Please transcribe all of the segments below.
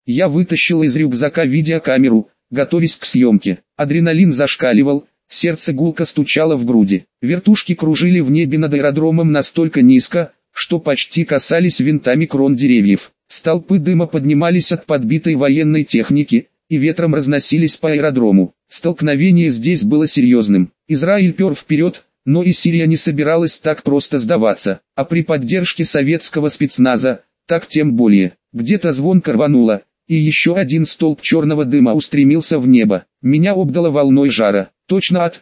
Я вытащил из рюкзака видеокамеру, готовясь к съемке. Адреналин зашкаливал, сердце гулко стучало в груди. Вертушки кружили в небе над аэродромом настолько низко, что почти касались винтами крон деревьев. Столпы дыма поднимались от подбитой военной техники, и ветром разносились по аэродрому. Столкновение здесь было серьезным. Израиль пер вперед, но и Сирия не собиралась так просто сдаваться, а при поддержке советского спецназа, так тем более. Где-то звонко рвануло, и еще один столб черного дыма устремился в небо. Меня обдало волной жара. Точно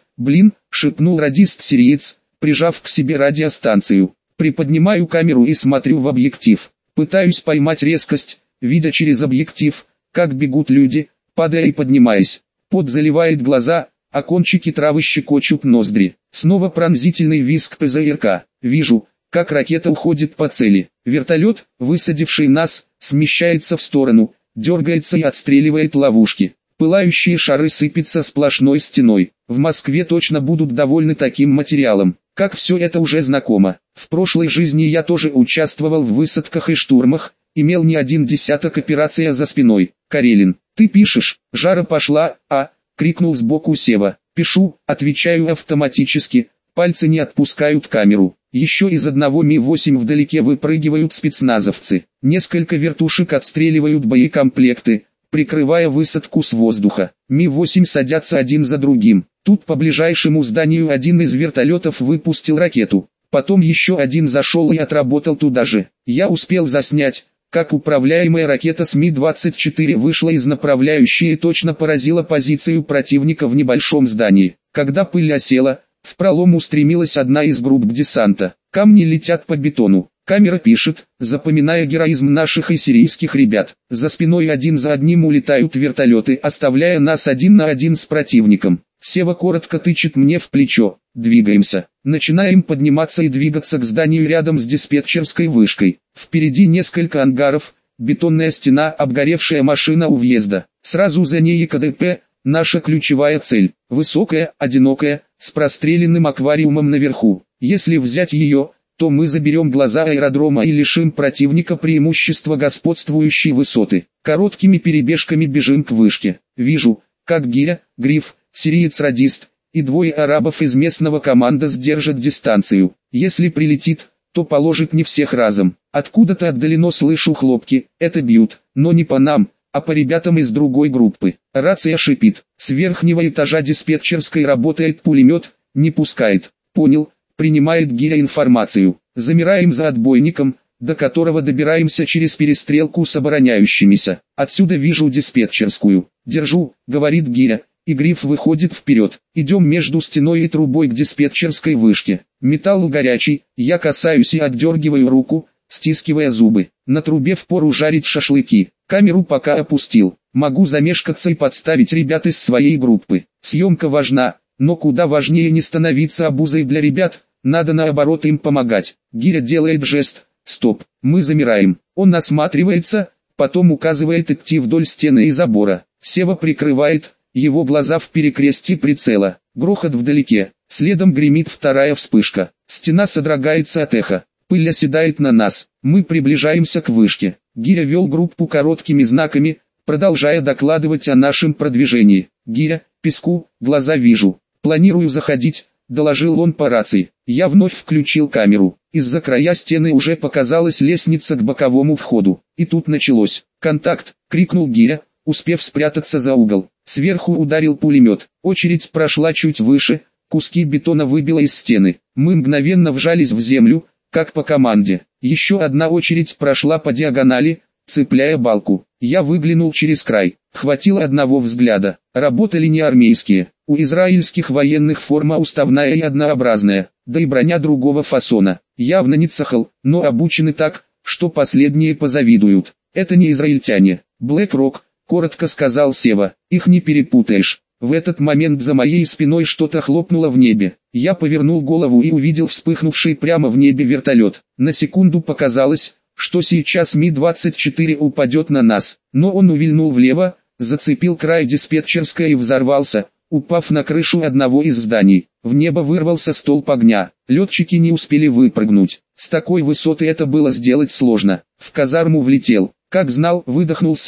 шепнул радист-сириец, прижав к себе радиостанцию. Приподнимаю камеру и смотрю в объектив. Пытаюсь поймать резкость, видя через объектив, как бегут люди, падая и поднимаясь. Пот заливает глаза, а кончики травы щекочут ноздри. Снова пронзительный визг ПЗРК. Вижу, как ракета уходит по цели. Вертолет, высадивший нас, смещается в сторону, дергается и отстреливает ловушки. Пылающие шары сыпятся сплошной стеной. В Москве точно будут довольны таким материалом. Как все это уже знакомо. В прошлой жизни я тоже участвовал в высадках и штурмах, имел не один десяток операций за спиной. Карелин, ты пишешь? Жара пошла, крикнул сбоку Сева. Пишу, отвечаю автоматически, пальцы не отпускают камеру. Еще из одного Ми-8 вдалеке выпрыгивают спецназовцы. Несколько вертушек отстреливают боекомплекты, прикрывая высадку с воздуха. Ми-8 садятся один за другим. Тут по ближайшему зданию один из вертолетов выпустил ракету. Потом еще один зашел и отработал туда же. Я успел заснять, как управляемая ракета с Ми-24 вышла из направляющей и точно поразила позицию противника в небольшом здании. Когда пыль осела, в пролом устремилась одна из групп десанта. Камни летят по бетону. Камера пишет, запоминая героизм наших и сирийских ребят. За спиной один за одним улетают вертолеты, оставляя нас один на один с противником. Сева коротко тычет мне в плечо. Двигаемся. Начинаем подниматься и двигаться к зданию рядом с диспетчерской вышкой. Впереди несколько ангаров, бетонная стена, обгоревшая машина у въезда. Сразу за ней КДП, наша ключевая цель. Высокая, одинокая, с простреленным аквариумом наверху. Если взять ее, то мы заберем глаза аэродрома и лишим противника преимущества господствующей высоты. Короткими перебежками бежим к вышке. Вижу, как Гиря, Гриф, сириец-радист и двое арабов из местного командос держат дистанцию. Если прилетит, то положит не всех разом. Откуда-то отдалено слышу хлопки, это бьют, но не по нам, а по ребятам из другой группы. Рация шипит, с верхнего этажа диспетчерской работает пулемет, не пускает. Понял, принимает Гиря информацию. Замираем за отбойником, до которого добираемся через перестрелку с обороняющимися. Отсюда вижу диспетчерскую. Держу, говорит Гиря, и Гриф выходит вперед. Идем между стеной и трубой к диспетчерской вышке. Металл горячий, я касаюсь и отдергиваю руку, стискивая зубы. На трубе впору жарить шашлыки. Камеру пока опустил. Могу замешкаться и подставить ребят из своей группы. Съемка важна, но куда важнее не становиться обузой для ребят, надо наоборот им помогать. Гиря делает жест. Стоп, мы замираем. Он осматривается, потом указывает идти вдоль стены и забора. Сева прикрывает, его глаза в перекрестии прицела. Грохот вдалеке, следом гремит вторая вспышка. Стена содрогается от эха. Пыль оседает на нас. Мы приближаемся к вышке. Гиря вел группу короткими знаками, продолжая докладывать о нашем продвижении. Гиря, песку, глаза вижу. Планирую заходить, доложил он по рации. Я вновь включил камеру. Из-за края стены уже показалась лестница к боковому входу. И тут началось. «Контакт!» — крикнул Гиря, успев спрятаться за угол. Сверху ударил пулемет. Очередь прошла чуть выше, куски бетона выбило из стены. Мы мгновенно вжались в землю, как по команде. Еще одна очередь прошла по диагонали, цепляя балку. Я выглянул через край. Хватило одного взгляда. Работали не армейские. У израильских военных форма уставная и однообразная, да и броня другого фасона. Явно не цахал, но обучены так, что последние позавидуют. Это не израильтяне. Блэк Рок, коротко сказал Сева. Их не перепутаешь. В этот момент за моей спиной что-то хлопнуло в небе. Я повернул голову и увидел вспыхнувший прямо в небе вертолет. На секунду показалось, что сейчас Ми-24 упадет на нас. Но он увильнул влево, зацепил край диспетчерской и взорвался, упав на крышу одного из зданий. В небо вырвался столб огня. Летчики не успели выпрыгнуть. С такой высоты это было сделать сложно. В казарму влетел. Как знал, выдохнул Сева,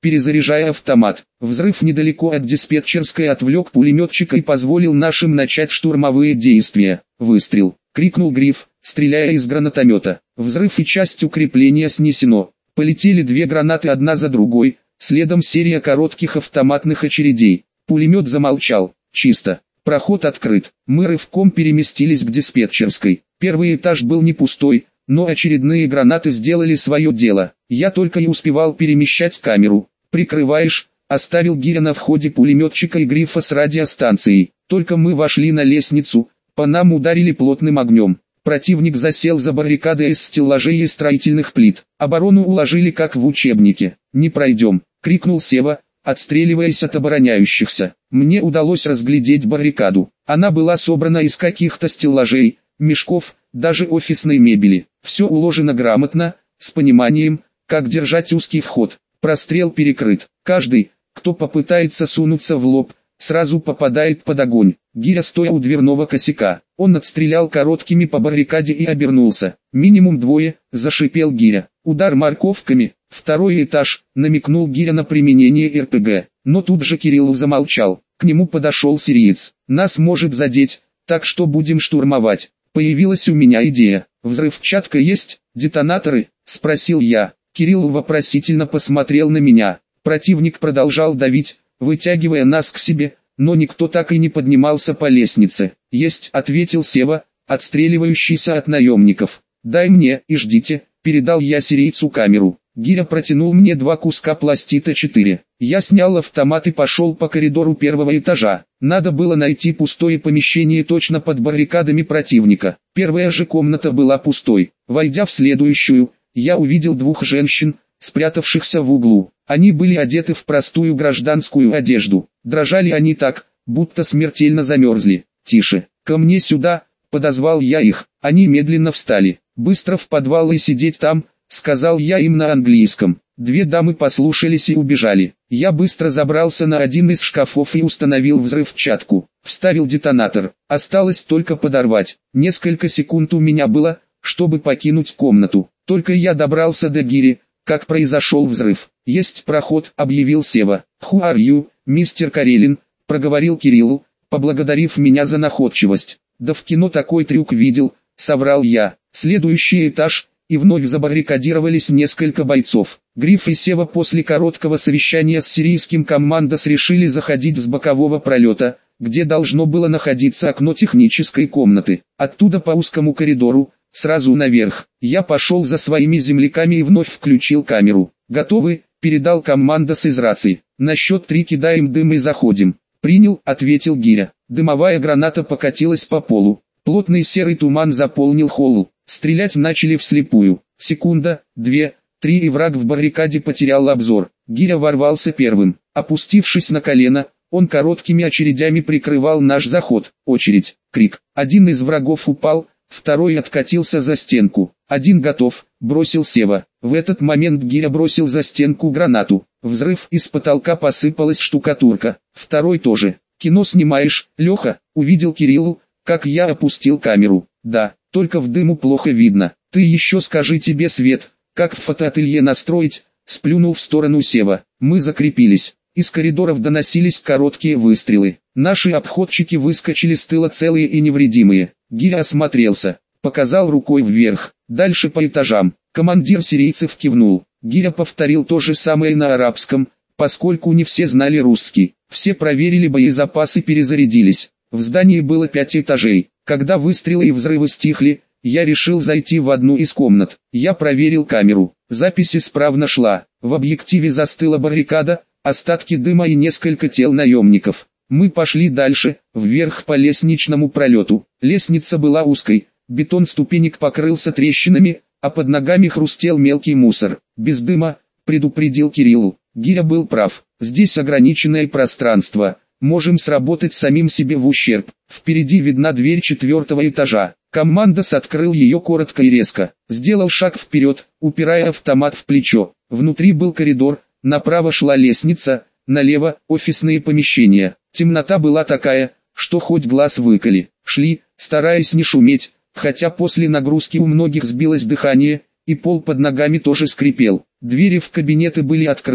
перезаряжая автомат. Взрыв недалеко от диспетчерской отвлек пулеметчика и позволил нашим начать штурмовые действия. «Выстрел!» — крикнул Гриф, стреляя из гранатомета. Взрыв и часть укрепления снесено. Полетели 2 гранаты одна за другой, следом серия коротких автоматных очередей. Пулемет замолчал. Чисто. Проход открыт. Мы рывком переместились к диспетчерской. Первый этаж был не пустой, но очередные гранаты сделали свое дело. Я только и успевал перемещать камеру. «Прикрываешь», — оставил гиря на входе пулеметчика и Грифа с радиостанцией. Только мы вошли на лестницу, по нам ударили плотным огнем. Противник засел за баррикадой из стеллажей и строительных плит. Оборону уложили как в учебнике. «Не пройдем», — крикнул Сева, отстреливаясь от обороняющихся. Мне удалось разглядеть баррикаду. Она была собрана из каких-то стеллажей, мешков, даже офисной мебели. Все уложено грамотно, с пониманием, как держать узкий вход. Прострел перекрыт. Каждый, кто попытается сунуться в лоб, сразу попадает под огонь. Гиря стоя у дверного косяка. Он отстрелял короткими по баррикаде и обернулся. «Минимум 2», — зашипел Гиря. «Удар морковками». «Второй этаж», — намекнул Гиря на применение РПГ. Но тут же Кирилл замолчал. К нему подошел сириец. «Нас может задеть, так что будем штурмовать». Появилась у меня идея. «Взрывчатка есть, детонаторы?» — спросил я. Кирилл вопросительно посмотрел на меня. Противник продолжал давить, вытягивая нас к себе, но никто так и не поднимался по лестнице. «Есть», — ответил Сева, отстреливающийся от наемников. «Дай мне и ждите», — передал я сирийцу камеру. Гиря протянул мне 2 куска пластита 4. Я снял автомат и пошел по коридору первого этажа. Надо было найти пустое помещение точно под баррикадами противника. Первая же комната была пустой. Войдя в следующую, я увидел 2 женщин, спрятавшихся в углу. Они были одеты в простую гражданскую одежду. Дрожали они так, будто смертельно замерзли. «Тише, ко мне сюда», — подозвал я их. Они медленно встали. «Быстро в подвал и сидеть там», — сказал я им на английском. 2 дамы послушались и убежали. Я быстро забрался на один из шкафов и установил взрывчатку. Вставил детонатор. Осталось только подорвать. Несколько секунд у меня было, чтобы покинуть комнату. Только я добрался до гири, как произошел взрыв. «Есть проход», — объявил Сева. «Who are you, мистер Карелин?» — проговорил Кириллу, поблагодарив меня за находчивость. «Да в кино такой трюк видел», — соврал я. Следующий этаж, и вновь забаррикадировались несколько бойцов. Гриф и Сева после короткого совещания с сирийским командос решили заходить с бокового пролета, где должно было находиться окно технической комнаты. Оттуда по узкому коридору, сразу наверх. Я пошел за своими земляками и вновь включил камеру. «Готовы?» — передал командос из рации. «На счет 3 кидаем дым и заходим». «Принял», — ответил Гиря. Дымовая граната покатилась по полу. Плотный серый туман заполнил холл. Стрелять начали вслепую. Секунда, 2, 3 и враг в баррикаде потерял обзор. Гиря ворвался первым. Опустившись на колено, он короткими очередями прикрывал наш заход. Очередь, крик. Один из врагов упал, второй откатился за стенку. «Один готов», — бросил Сева. В этот момент Гиря бросил за стенку гранату. Взрыв, из потолка посыпалась штукатурка. Второй тоже. «Кино снимаешь, Леха?» — увидел Кириллу, как я опустил камеру. «Да, только в дыму плохо видно. Ты еще скажи, тебе свет, как в фотоателье настроить?» — сплюнул в сторону Сева. Мы закрепились. Из коридоров доносились короткие выстрелы. Наши обходчики выскочили с тыла целые и невредимые. Гиря осмотрелся, показал рукой вверх. Дальше по этажам. Командир сирийцев кивнул. Гиря повторил то же самое на арабском, поскольку не все знали русский. Все проверили боезапас и перезарядились. В здании было 5 этажей. Когда выстрелы и взрывы стихли, я решил зайти в одну из комнат. Я проверил камеру. Запись исправно шла. В объективе застыла баррикада, остатки дыма и несколько тел наемников. Мы пошли дальше, вверх по лестничному пролету. Лестница была узкой, бетон ступенек покрылся трещинами, а под ногами хрустел мелкий мусор. «Без дыма», — предупредил Кирилл. Гиря был прав. Здесь ограниченное пространство. Можем сработать самим себе в ущерб. Впереди видна дверь 4-го этажа. Командос открыл ее коротко и резко. Сделал шаг вперед, упирая автомат в плечо. Внутри был коридор, направо шла лестница, налево — офисные помещения. Темнота была такая, что хоть глаз выколи. Шли, стараясь не шуметь, хотя после нагрузки у многих сбилось дыхание, и пол под ногами тоже скрипел. Двери в кабинеты были открыты,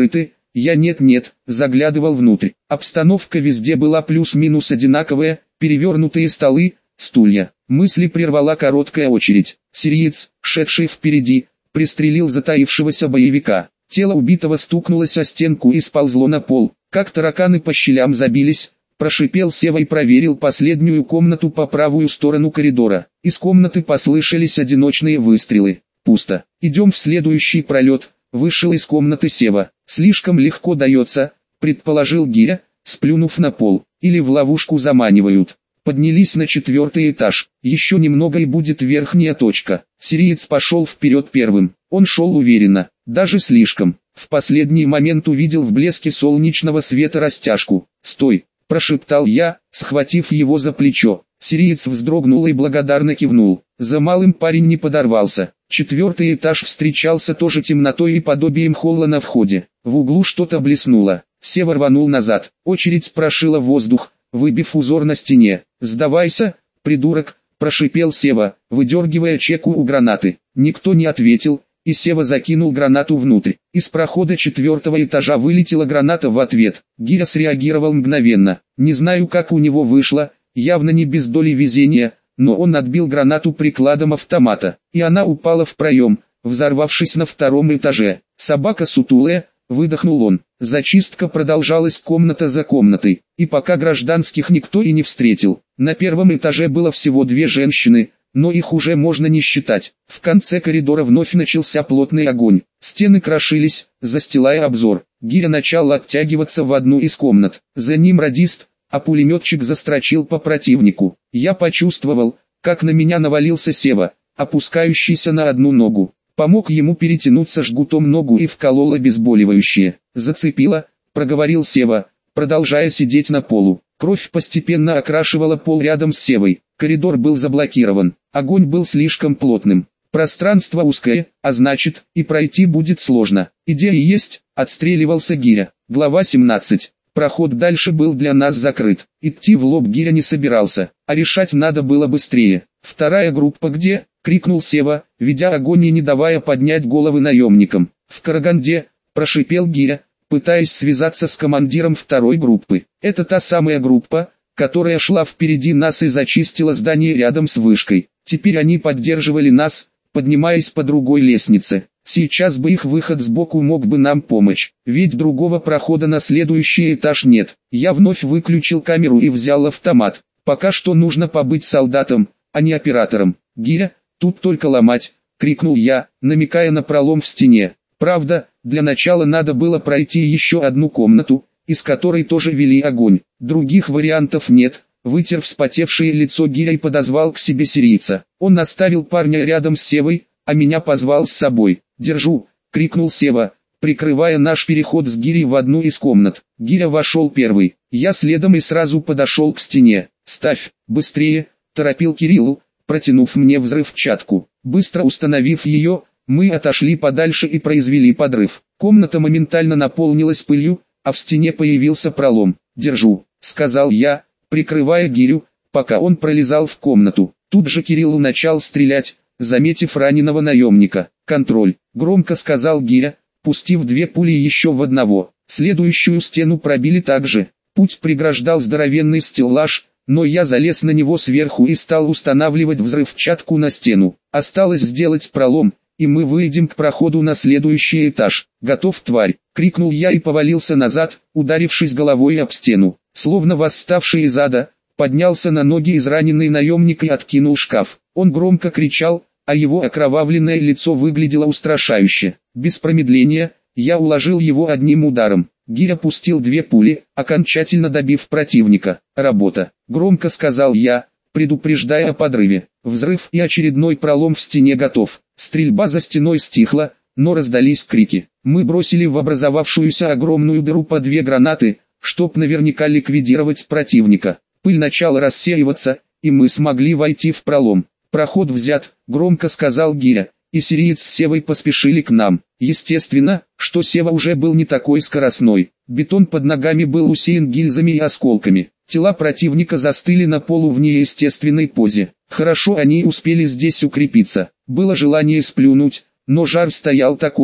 Я нет-нет, заглядывал внутрь. Обстановка везде была плюс-минус одинаковая, перевернутые столы, стулья. Мысли прервала короткая очередь. Сириец, шедший впереди, пристрелил затаившегося боевика. Тело убитого стукнулось о стенку и сползло на пол. Как тараканы по щелям забились, прошипел Сева и проверил последнюю комнату по правую сторону коридора. Из комнаты послышались одиночные выстрелы. Пусто. Идем в следующий пролет. Вышел из комнаты Сева. Слишком легко дается, предположил Гиря, сплюнув на пол. Или в ловушку заманивают. Поднялись на 4-й этаж. Еще немного и будет верхняя точка. Сириец пошел вперед первым. Он шел уверенно, даже слишком. В последний момент увидел в блеске солнечного света растяжку. «Стой!» – прошептал я, схватив его за плечо. Сириец вздрогнул и благодарно кивнул. За малым парень не подорвался. 4-й этаж встречался тоже темнотой и подобием холла на входе. В углу что-то блеснуло. Сева рванул назад. Очередь прошила воздух, выбив узор на стене. «Сдавайся, придурок!» – прошипел Сева, выдергивая чеку у гранаты. Никто не ответил, и Сева закинул гранату внутрь. Из прохода 4-го этажа вылетела граната в ответ. Гиря среагировал мгновенно. Не знаю, как у него вышло, явно не без доли везения, но он отбил гранату прикладом автомата, и она упала в проем, взорвавшись на 2-м этаже. «Собака сутулая», — выдохнул он. Зачистка продолжалась комната за комнатой, и пока гражданских никто и не встретил. На 1-м этаже было всего 2 женщины, но их уже можно не считать. В конце коридора вновь начался плотный огонь. Стены крошились, застилая обзор. Гиря начал оттягиваться в одну из комнат. За ним радист, а пулеметчик застрочил по противнику. Я почувствовал, как на меня навалился Сева, опускающийся на одну ногу. Помог ему перетянуться жгутом ногу и вколол обезболивающее. «Зацепило», — проговорил Сева, продолжая сидеть на полу. Кровь постепенно окрашивала пол рядом с Севой. Коридор был заблокирован. Огонь был слишком плотным. Пространство узкое, а значит, и пройти будет сложно. «Идея есть», — отстреливался Гиря. Глава 17. Проход дальше был для нас закрыт. Идти в лоб Гиря не собирался, а решать надо было быстрее. «Вторая группа где?» — крикнул Сева, ведя огонь и не давая поднять головы наемникам. «В Караганде», — прошипел Гиря, пытаясь связаться с командиром второй группы. «Это та самая группа, которая шла впереди нас и зачистила здание рядом с вышкой. Теперь они поддерживали нас, поднимаясь по другой лестнице. Сейчас бы их выход сбоку мог бы нам помочь, ведь другого прохода на следующий этаж нет». Я вновь выключил камеру и взял автомат. Пока что нужно побыть солдатом, а не оператором. «Гиря, тут только ломать», — крикнул я, намекая на пролом в стене. Правда, для начала надо было пройти еще одну комнату, из которой тоже вели огонь. Других вариантов нет. Вытер вспотевшее лицо Гиря и подозвал к себе сирийца. Он оставил парня рядом с Севой, а меня позвал с собой. «Держу!» — крикнул Сева, прикрывая наш переход с Гирей в одну из комнат. Гиря вошел первый. Я следом и сразу подошел к стене. «Ставь, быстрее!» — торопил Кирилл, протянув мне взрывчатку. Быстро установив ее, мы отошли подальше и произвели подрыв. Комната моментально наполнилась пылью, а в стене появился пролом. «Держу», — сказал я, прикрывая Гирю, пока он пролезал в комнату. Тут же Кирилл начал стрелять, заметив раненого наемника. «Контроль», — громко сказал Гиря, пустив 2 пули еще в одного. Следующую стену пробили также. Путь преграждал здоровенный стеллаж, но я залез на него сверху и стал устанавливать взрывчатку на стену. Осталось сделать пролом, и мы выйдем к проходу на следующий этаж. «Готов, тварь!» — крикнул я и повалился назад, ударившись головой об стену. Словно восставший из ада, поднялся на ноги израненный наемник и откинул шкаф. Он громко кричал, а его окровавленное лицо выглядело устрашающе. Без промедления, я уложил его одним ударом. Гиря пустил 2 пули, окончательно добив противника. «Работа!» — громко сказал я, предупреждая о подрыве. Взрыв и очередной пролом в стене готов. Стрельба за стеной стихла, но раздались крики. Мы бросили в образовавшуюся огромную дыру по 2 гранаты, чтоб наверняка ликвидировать противника. Пыль начала рассеиваться, и мы смогли войти в пролом. «Проход взят», — громко сказал Гиря, и сириец с Севой поспешили к нам. Естественно, что Сева уже был не такой скоростной. Бетон под ногами был усеян гильзами и осколками. Тела противника застыли на полу в неестественной позе. Хорошо они успели здесь укрепиться. Было желание сплюнуть, но жар стоял такой,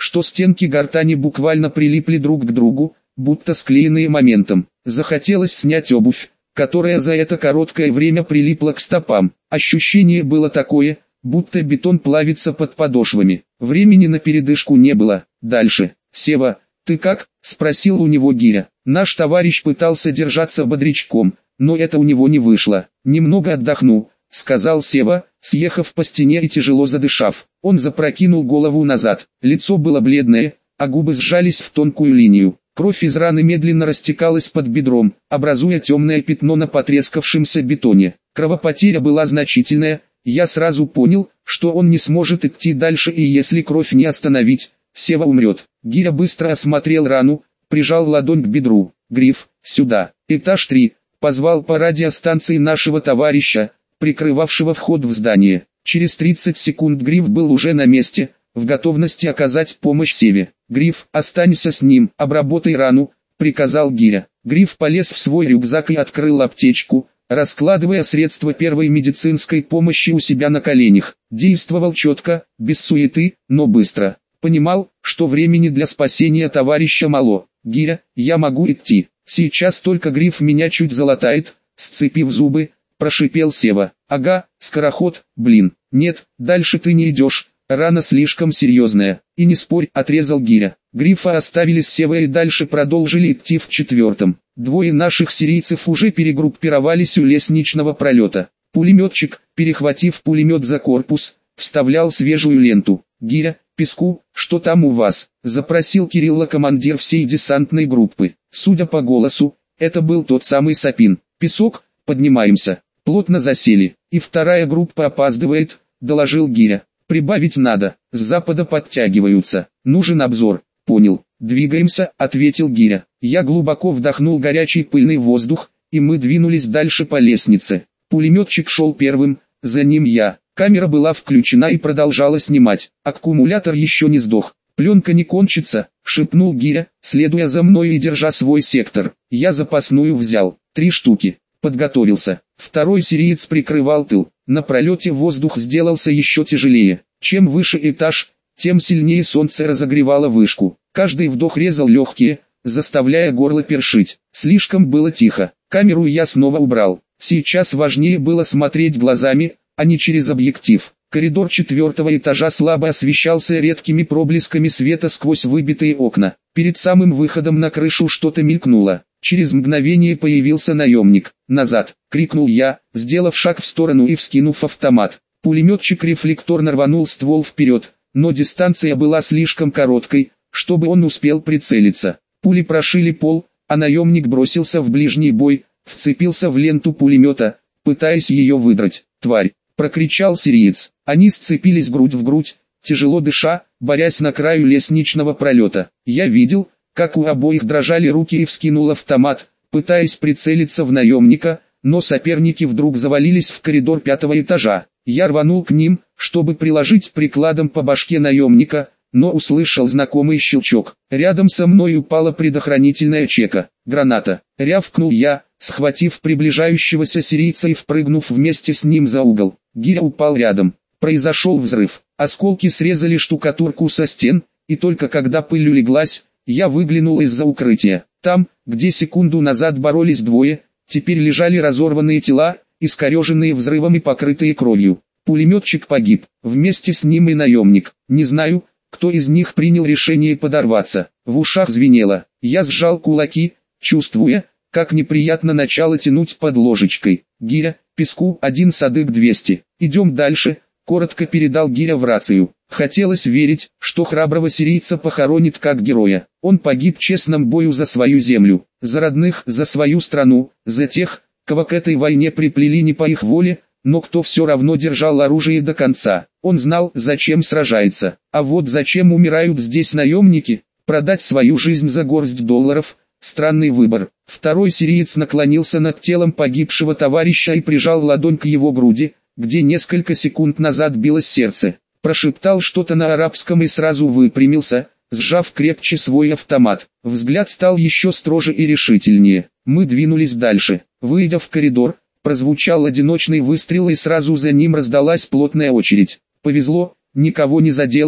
что стенки гортани буквально прилипли друг к другу, будто склеенные моментом. Захотелось снять обувь, которая за это короткое время прилипла к стопам. Ощущение было такое, будто бетон плавится под подошвами. Времени на передышку не было. Дальше. «Сева, ты как?» – спросил у него Гиря. Наш товарищ пытался держаться бодрячком, но это у него не вышло. «Немного отдохну», – сказал Сева, съехав по стене и тяжело задышав. Он запрокинул голову назад. Лицо было бледное, а губы сжались в тонкую линию. Кровь из раны медленно растекалась под бедром, образуя темное пятно на потрескавшемся бетоне. Кровопотеря была значительная. Я сразу понял, что он не сможет идти дальше, и если кровь не остановить, Сева умрет. Гиря быстро осмотрел рану, прижал ладонь к бедру. «Гриф, сюда!» «Этаж 3», позвал по радиостанции нашего товарища, прикрывавшего вход в здание. Через 30 секунд Гриф был уже на месте, в готовности оказать помощь Севе. «Гриф, останься с ним, обработай рану», — приказал Гиря. Гриф полез в свой рюкзак и открыл аптечку, раскладывая средства первой медицинской помощи у себя на коленях. Действовал четко, без суеты, но быстро. Понимал, что времени для спасения товарища мало. «Гиря, я могу идти. Сейчас только Гриф меня чуть залатает», — сцепив зубы, прошипел Сева. «Ага, скороход, блин. Нет, дальше ты не идешь. Рана слишком серьезная». «И не спорь», — отрезал Гиря. Грифа оставили с Севой и дальше продолжили идти в четвертом. Двое наших сирийцев уже перегруппировались у лестничного пролета. Пулеметчик, перехватив пулемет за корпус, вставлял свежую ленту. «Гиря, Песку, что там у вас?» – запросил Кирилла командир всей десантной группы. Судя по голосу, это был тот самый Сапин. «Песок, поднимаемся. Плотно засели. И вторая группа опаздывает», – доложил Гиря. «Прибавить надо, с запада подтягиваются. Нужен обзор». «Понял. Двигаемся», – ответил Гиря. Я глубоко вдохнул горячий пыльный воздух, и мы двинулись дальше по лестнице. Пулеметчик шел первым, за ним я. Камера была включена и продолжала снимать. Аккумулятор еще не сдох. «Пленка не кончится», — шепнул Гиря, следуя за мной и держа свой сектор. Я запасную взял. 3 штуки. Подготовился. Второй сириец прикрывал тыл. На пролете воздух сделался еще тяжелее. Чем выше этаж, тем сильнее солнце разогревало вышку. Каждый вдох резал легкие, заставляя горло першить. Слишком было тихо. Камеру я снова убрал. Сейчас важнее было смотреть глазами, а не через объектив. Коридор 4-го этажа слабо освещался редкими проблесками света сквозь выбитые окна. Перед самым выходом на крышу что-то мелькнуло. Через мгновение появился наемник. «Назад!» — крикнул я, сделав шаг в сторону и вскинув автомат. Пулеметчик рефлекторно рванул ствол вперед, но дистанция была слишком короткой, чтобы он успел прицелиться. Пули прошили пол, а наемник бросился в ближний бой, вцепился в ленту пулемета, пытаясь ее выдрать. «Тварь!» — прокричал сириец. Они сцепились грудь в грудь, тяжело дыша, борясь на краю лестничного пролета. Я видел, как у обоих дрожали руки и вскинул автомат, пытаясь прицелиться в наемника, но соперники вдруг завалились в коридор 5-го этажа. Я рванул к ним, чтобы приложить прикладом по башке наемника, но услышал знакомый щелчок. Рядом со мной упала предохранительная чека. «Граната!» — рявкнул я, схватив приближающегося сирийца и впрыгнув вместе с ним за угол. Гиря упал рядом. Произошел взрыв. Осколки срезали штукатурку со стен, и только когда пыль улеглась, я выглянул из-за укрытия. Там, где секунду назад боролись двое, теперь лежали разорванные тела, искореженные взрывом и покрытые кровью. Пулеметчик погиб, вместе с ним и наемник. Не знаю, кто из них принял решение подорваться. В ушах звенело. Я сжал кулаки, чувствуя, как неприятно начало тянуть под ложечкой. «Гиря, Песку, 1 Садык 200. Идем дальше», — коротко передал Гиря в рацию. Хотелось верить, что храброго сирийца похоронит как героя. Он погиб в честном бою за свою землю, за родных, за свою страну, за тех, кого к этой войне приплели не по их воле, но кто все равно держал оружие до конца. Он знал, зачем сражается. А вот зачем умирают здесь наемники? Продать свою жизнь за горсть долларов – странный выбор. Второй сириец наклонился над телом погибшего товарища и прижал ладонь к его груди, где несколько секунд назад билось сердце. Прошептал что-то на арабском и сразу выпрямился, сжав крепче свой автомат. Взгляд стал еще строже и решительнее. Мы двинулись дальше. Выйдя в коридор, прозвучал одиночный выстрел и сразу за ним раздалась плотная очередь. Повезло, никого не задело,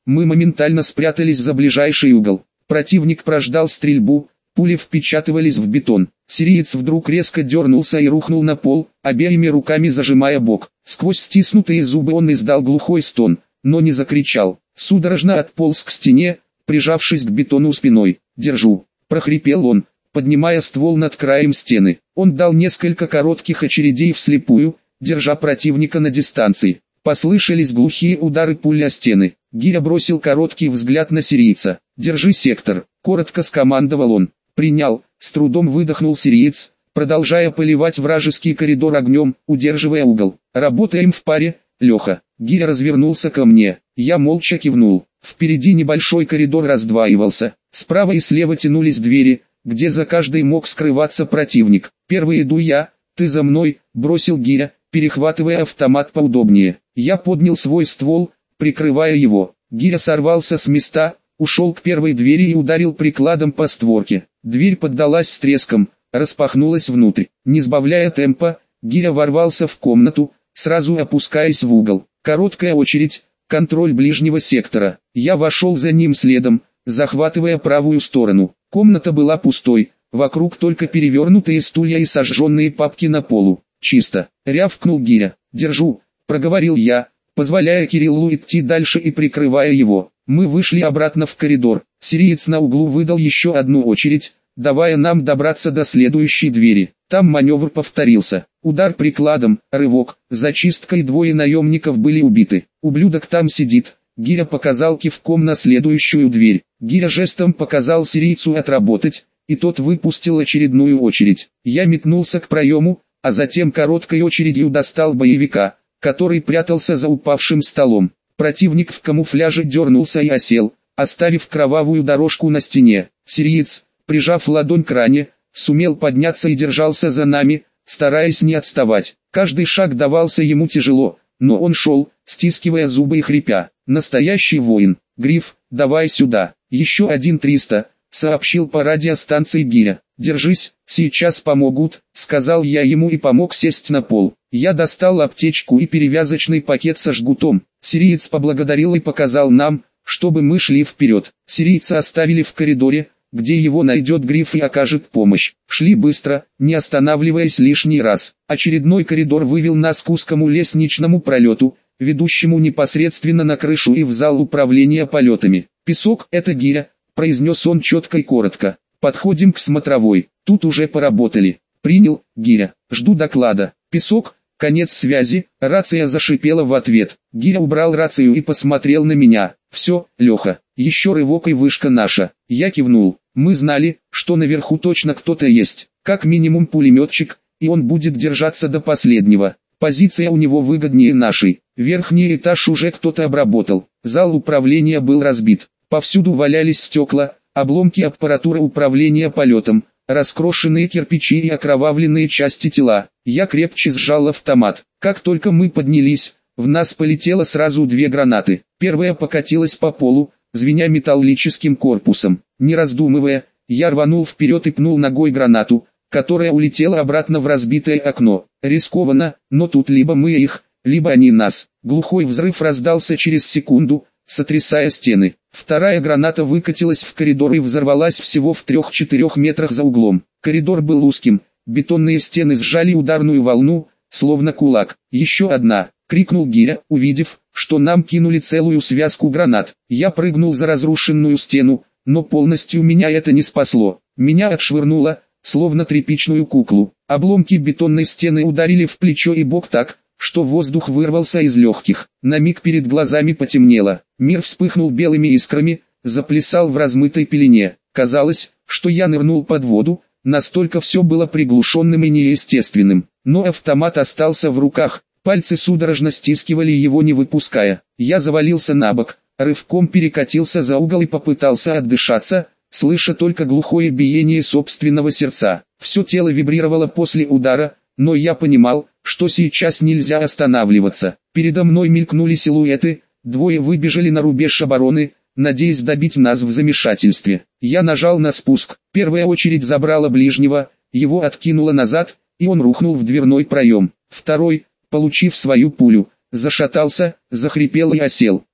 Мы моментально спрятались за ближайший угол. Противник прождал стрельбу, пули впечатывались в бетон. Сириец вдруг резко дернулся и рухнул на пол, обеими руками зажимая бок. Сквозь стиснутые зубы он издал глухой стон, но не закричал. Судорожно отполз к стене, прижавшись к бетону спиной. «Держу», — прохрипел он, поднимая ствол над краем стены. Он дал несколько коротких очередей вслепую, держа противника на дистанции. Послышались глухие удары пули о стены. Гиря бросил короткий взгляд на сирийца. «Держи сектор», — коротко скомандовал он. «Принял», — с трудом выдохнул сириец, продолжая поливать вражеский коридор огнем, удерживая угол. «Работаем в паре, Леха». Гиря развернулся ко мне. Я молча кивнул. Впереди небольшой коридор раздваивался. Справа и слева тянулись двери, где за каждой мог скрываться противник. «Первый иду я, ты за мной», — бросил Гиря, перехватывая автомат поудобнее. Я поднял свой ствол, прикрывая его. Гиря сорвался с места, ушел к первой двери и ударил прикладом по створке. Дверь поддалась с треском, распахнулась внутрь. Не сбавляя темпа, Гиря ворвался в комнату, сразу опускаясь в угол. Короткая очередь, контроль ближнего сектора. Я вошел за ним следом, захватывая правую сторону. Комната была пустой, вокруг только перевернутые стулья и сожженные папки на полу. «Чисто», — рявкнул Гиря. «Держу», — проговорил я, позволяя Кириллу идти дальше и прикрывая его. Мы вышли обратно в коридор. Сириец на углу выдал еще одну очередь, давая нам добраться до следующей двери. Там маневр повторился. Удар прикладом, рывок, зачистка и двое наемников были убиты. «Ублюдок там сидит», — Гиря показал кивком на следующую дверь. Гиря жестом показал сирийцу отработать, и тот выпустил очередную очередь. Я метнулся к проему, а затем короткой очередью достал боевика, который прятался за упавшим столом. Противник в камуфляже дернулся и осел, оставив кровавую дорожку на стене. Сириец, прижав ладонь к ране, сумел подняться и держался за нами, стараясь не отставать. Каждый шаг давался ему тяжело, но он шел, стискивая зубы и хрипя. «Настоящий воин. Гриф, давай сюда». «Еще один 300», — сообщил по радиостанции Гиря. «Держись, сейчас помогут», — сказал я ему и помог сесть на пол. Я достал аптечку и перевязочный пакет со жгутом. Сириец поблагодарил и показал нам, чтобы мы шли вперед. Сирийца оставили в коридоре, где его найдет Гриф и окажет помощь. Шли быстро, не останавливаясь лишний раз. Очередной коридор вывел нас к узкому лестничному пролету, ведущему непосредственно на крышу и в зал управления полетами. «Песок — это Гиря», — произнес он четко и коротко. «Подходим к смотровой. Тут уже поработали». «Принял, Гиря. Жду доклада». «Песок». Конец связи, рация зашипела в ответ. Гиря убрал рацию и посмотрел на меня. «Все, Леха, еще рывок и вышка наша». Я кивнул. Мы знали, что наверху точно кто-то есть, как минимум пулеметчик, и он будет держаться до последнего. Позиция у него выгоднее нашей. Верхний этаж уже кто-то обработал. Зал управления был разбит. Повсюду валялись стекла, обломки аппаратуры управления полетом, раскрошенные кирпичи и окровавленные части тела. Я крепче сжал автомат. Как только мы поднялись, в нас полетело сразу 2 гранаты. Первая покатилась по полу, звеня металлическим корпусом. Не раздумывая, я рванул вперед и пнул ногой гранату, которая улетела обратно в разбитое окно. Рискованно, но тут либо мы их, либо они нас. Глухой взрыв раздался через секунду, сотрясая стены. Вторая граната выкатилась в коридор и взорвалась всего в 3-4 метрах за углом. Коридор был узким, бетонные стены сжали ударную волну, словно кулак. «Еще одна!» — крикнул Гиря, увидев, что нам кинули целую связку гранат. Я прыгнул за разрушенную стену, но полностью меня это не спасло. Меня отшвырнуло, словно тряпичную куклу. Обломки бетонной стены ударили в плечо и бок так, что воздух вырвался из легких. На миг перед глазами потемнело. Мир вспыхнул белыми искрами, заплясал в размытой пелене. Казалось, что я нырнул под воду, настолько все было приглушенным и неестественным. Но автомат остался в руках, пальцы судорожно стискивали его, не выпуская. Я завалился на бок, рывком перекатился за угол и попытался отдышаться, слыша только глухое биение собственного сердца. Все тело вибрировало после удара, но я понимал, что сейчас нельзя останавливаться. Передо мной мелькнули силуэты, двое выбежали на рубеж обороны, надеясь добить нас в замешательстве. Я нажал на спуск. Первая очередь забрала ближнего, его откинуло назад, и он рухнул в дверной проем. Второй, получив свою пулю, зашатался, захрипел и осел.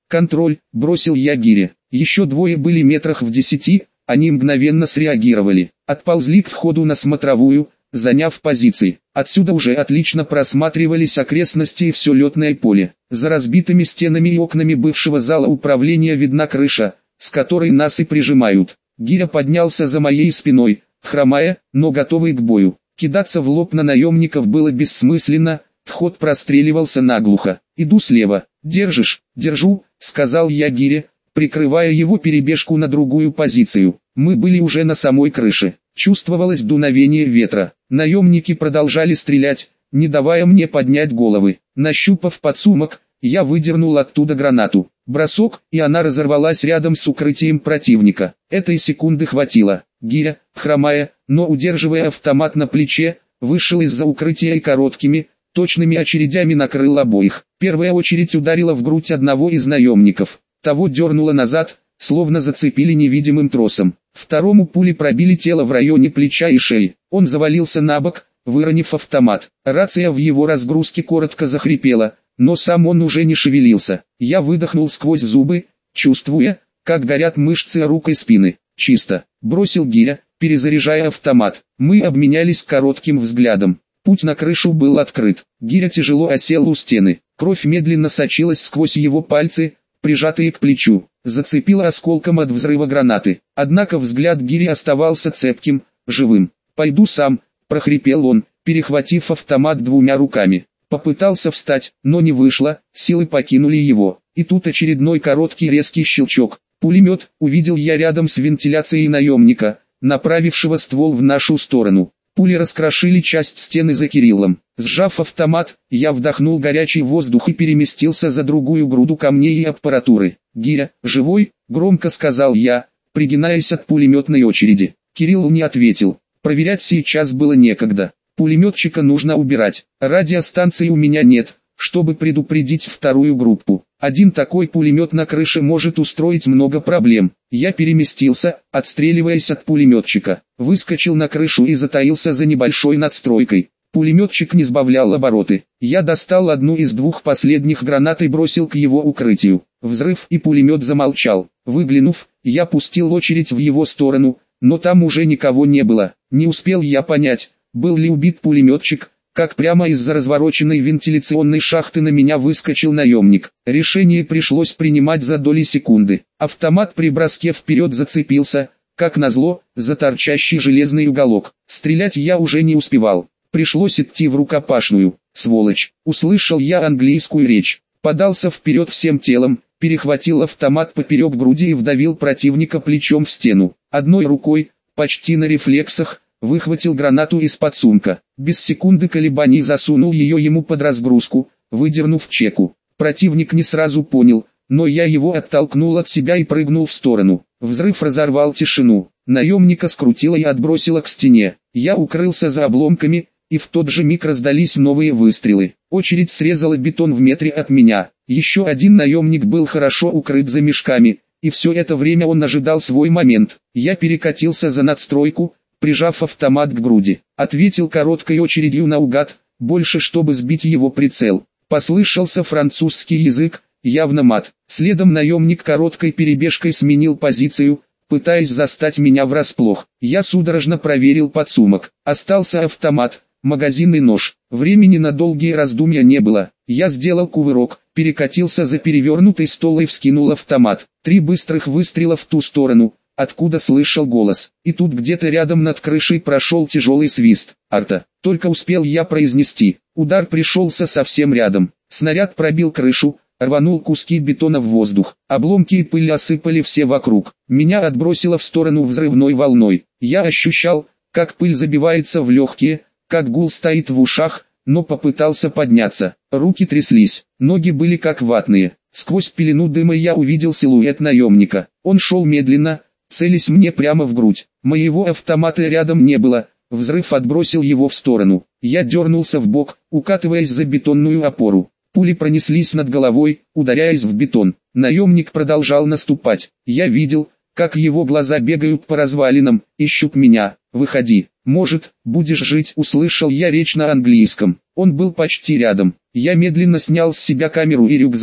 «Контроль», — бросил я Гире. Еще двое были метрах в 10, они мгновенно среагировали. Отползли к входу на смотровую, заняв позиции. Отсюда уже отлично просматривались окрестности и все летное поле. За разбитыми стенами и окнами бывшего зала управления видна крыша, с которой нас и прижимают. Гиря поднялся за моей спиной, хромая, но готовый к бою. Кидаться в лоб на наемников было бессмысленно, вход простреливался наглухо. «Иду слева». «Держишь?» «Держу», — сказал я Гире, прикрывая его перебежку на другую позицию. Мы были уже на самой крыше. Чувствовалось дуновение ветра. Наемники продолжали стрелять, не давая мне поднять головы. Нащупав подсумок, я выдернул оттуда гранату. Бросок, и она разорвалась рядом с укрытием противника. Этой секунды хватило. Гиря, хромая, но удерживая автомат на плече, вышел из-за укрытия и короткими, точными очередями накрыл обоих. Первая очередь ударила в грудь одного из наемников. Того дернуло назад, словно зацепили невидимым тросом. Второму пули пробили тело в районе плеча и шеи. Он завалился на бок, выронив автомат. Рация в его разгрузке коротко захрипела, но сам он уже не шевелился. Я выдохнул сквозь зубы, чувствуя, как горят мышцы рук и спины. «Чисто», — бросил Гиря, перезаряжая автомат. Мы обменялись коротким взглядом. Путь на крышу был открыт. Гиря тяжело осел у стены. Кровь медленно сочилась сквозь его пальцы, прижатые к плечу. Зацепила осколком от взрыва гранаты. Однако взгляд Гири оставался цепким, живым. «Пойду сам», — прохрипел он, перехватив автомат двумя руками. Попытался встать, но не вышло, силы покинули его. И тут очередной короткий резкий щелчок. Пулемет, увидел я рядом с вентиляцией наемника, направившего ствол в нашу сторону. Пули раскрошили часть стены за Кириллом. Сжав автомат, я вдохнул горячий воздух и переместился за другую груду камней и аппаратуры. «Гиря, живой?» — громко сказал я, пригинаясь от пулеметной очереди. Кирилл не ответил. Проверять сейчас было некогда. Пулеметчика нужно убирать. Радиостанции у меня нет, чтобы предупредить вторую группу. Один такой пулемет на крыше может устроить много проблем. Я переместился, отстреливаясь от пулеметчика. Выскочил на крышу и затаился за небольшой надстройкой. Пулеметчик не сбавлял обороты. Я достал одну из двух последних гранат и бросил к его укрытию. Взрыв, и пулемет замолчал. Выглянув, я пустил очередь в его сторону, но там уже никого не было. Не успел я понять, был ли убит пулеметчик, как прямо из-за развороченной вентиляционной шахты на меня выскочил наемник. Решение пришлось принимать за доли секунды. Автомат при броске вперед зацепился, как назло, за торчащий железный уголок. Стрелять я уже не успевал. Пришлось идти в рукопашную. «Сволочь!» Услышал я английскую речь. Подался вперед всем телом, перехватил автомат поперек груди и вдавил противника плечом в стену. Одной рукой, почти на рефлексах, выхватил гранату из-под сумка. Без секунды колебаний засунул ее ему под разгрузку, выдернув чеку. Противник не сразу понял, но я его оттолкнул от себя и прыгнул в сторону. Взрыв разорвал тишину. Наемника скрутило и отбросило к стене. Я укрылся за обломками, и в тот же миг раздались новые выстрелы. Очередь срезала бетон в метре от меня. Еще один наемник был хорошо укрыт за мешками, и все это время он ожидал свой момент. Я перекатился за надстройку, прижав автомат к груди. Ответил короткой очередью наугад, больше чтобы сбить его прицел. Послышался французский язык, явно мат. Следом наемник короткой перебежкой сменил позицию, пытаясь застать меня врасплох. Я судорожно проверил подсумок. Остался автомат, магазин и нож. Времени на долгие раздумья не было. Я сделал кувырок, перекатился за перевернутый стол и вскинул автомат. 3 быстрых выстрела в ту сторону, откуда слышал голос. И тут где-то рядом над крышей прошел тяжелый свист. «Арта!» Только успел я произнести. Удар пришелся совсем рядом. Снаряд пробил крышу, рванул куски бетона в воздух. Обломки и пыль осыпали все вокруг. Меня отбросило в сторону взрывной волной. Я ощущал, как пыль забивается в легкие, как гул стоит в ушах, но попытался подняться. Руки тряслись, ноги были как ватные. Сквозь пелену дыма я увидел силуэт наемника. Он шел медленно, целясь мне прямо в грудь. Моего автомата рядом не было. Взрыв отбросил его в сторону. Я дернулся вбок, укатываясь за бетонную опору. Пули пронеслись над головой, ударяясь в бетон. Наемник продолжал наступать. Я видел, как его глаза бегают по развалинам, ищут меня. «Выходи, может, будешь жить», — услышал я речь на английском. Он был почти рядом. Я медленно снял с себя камеру и рюкзак,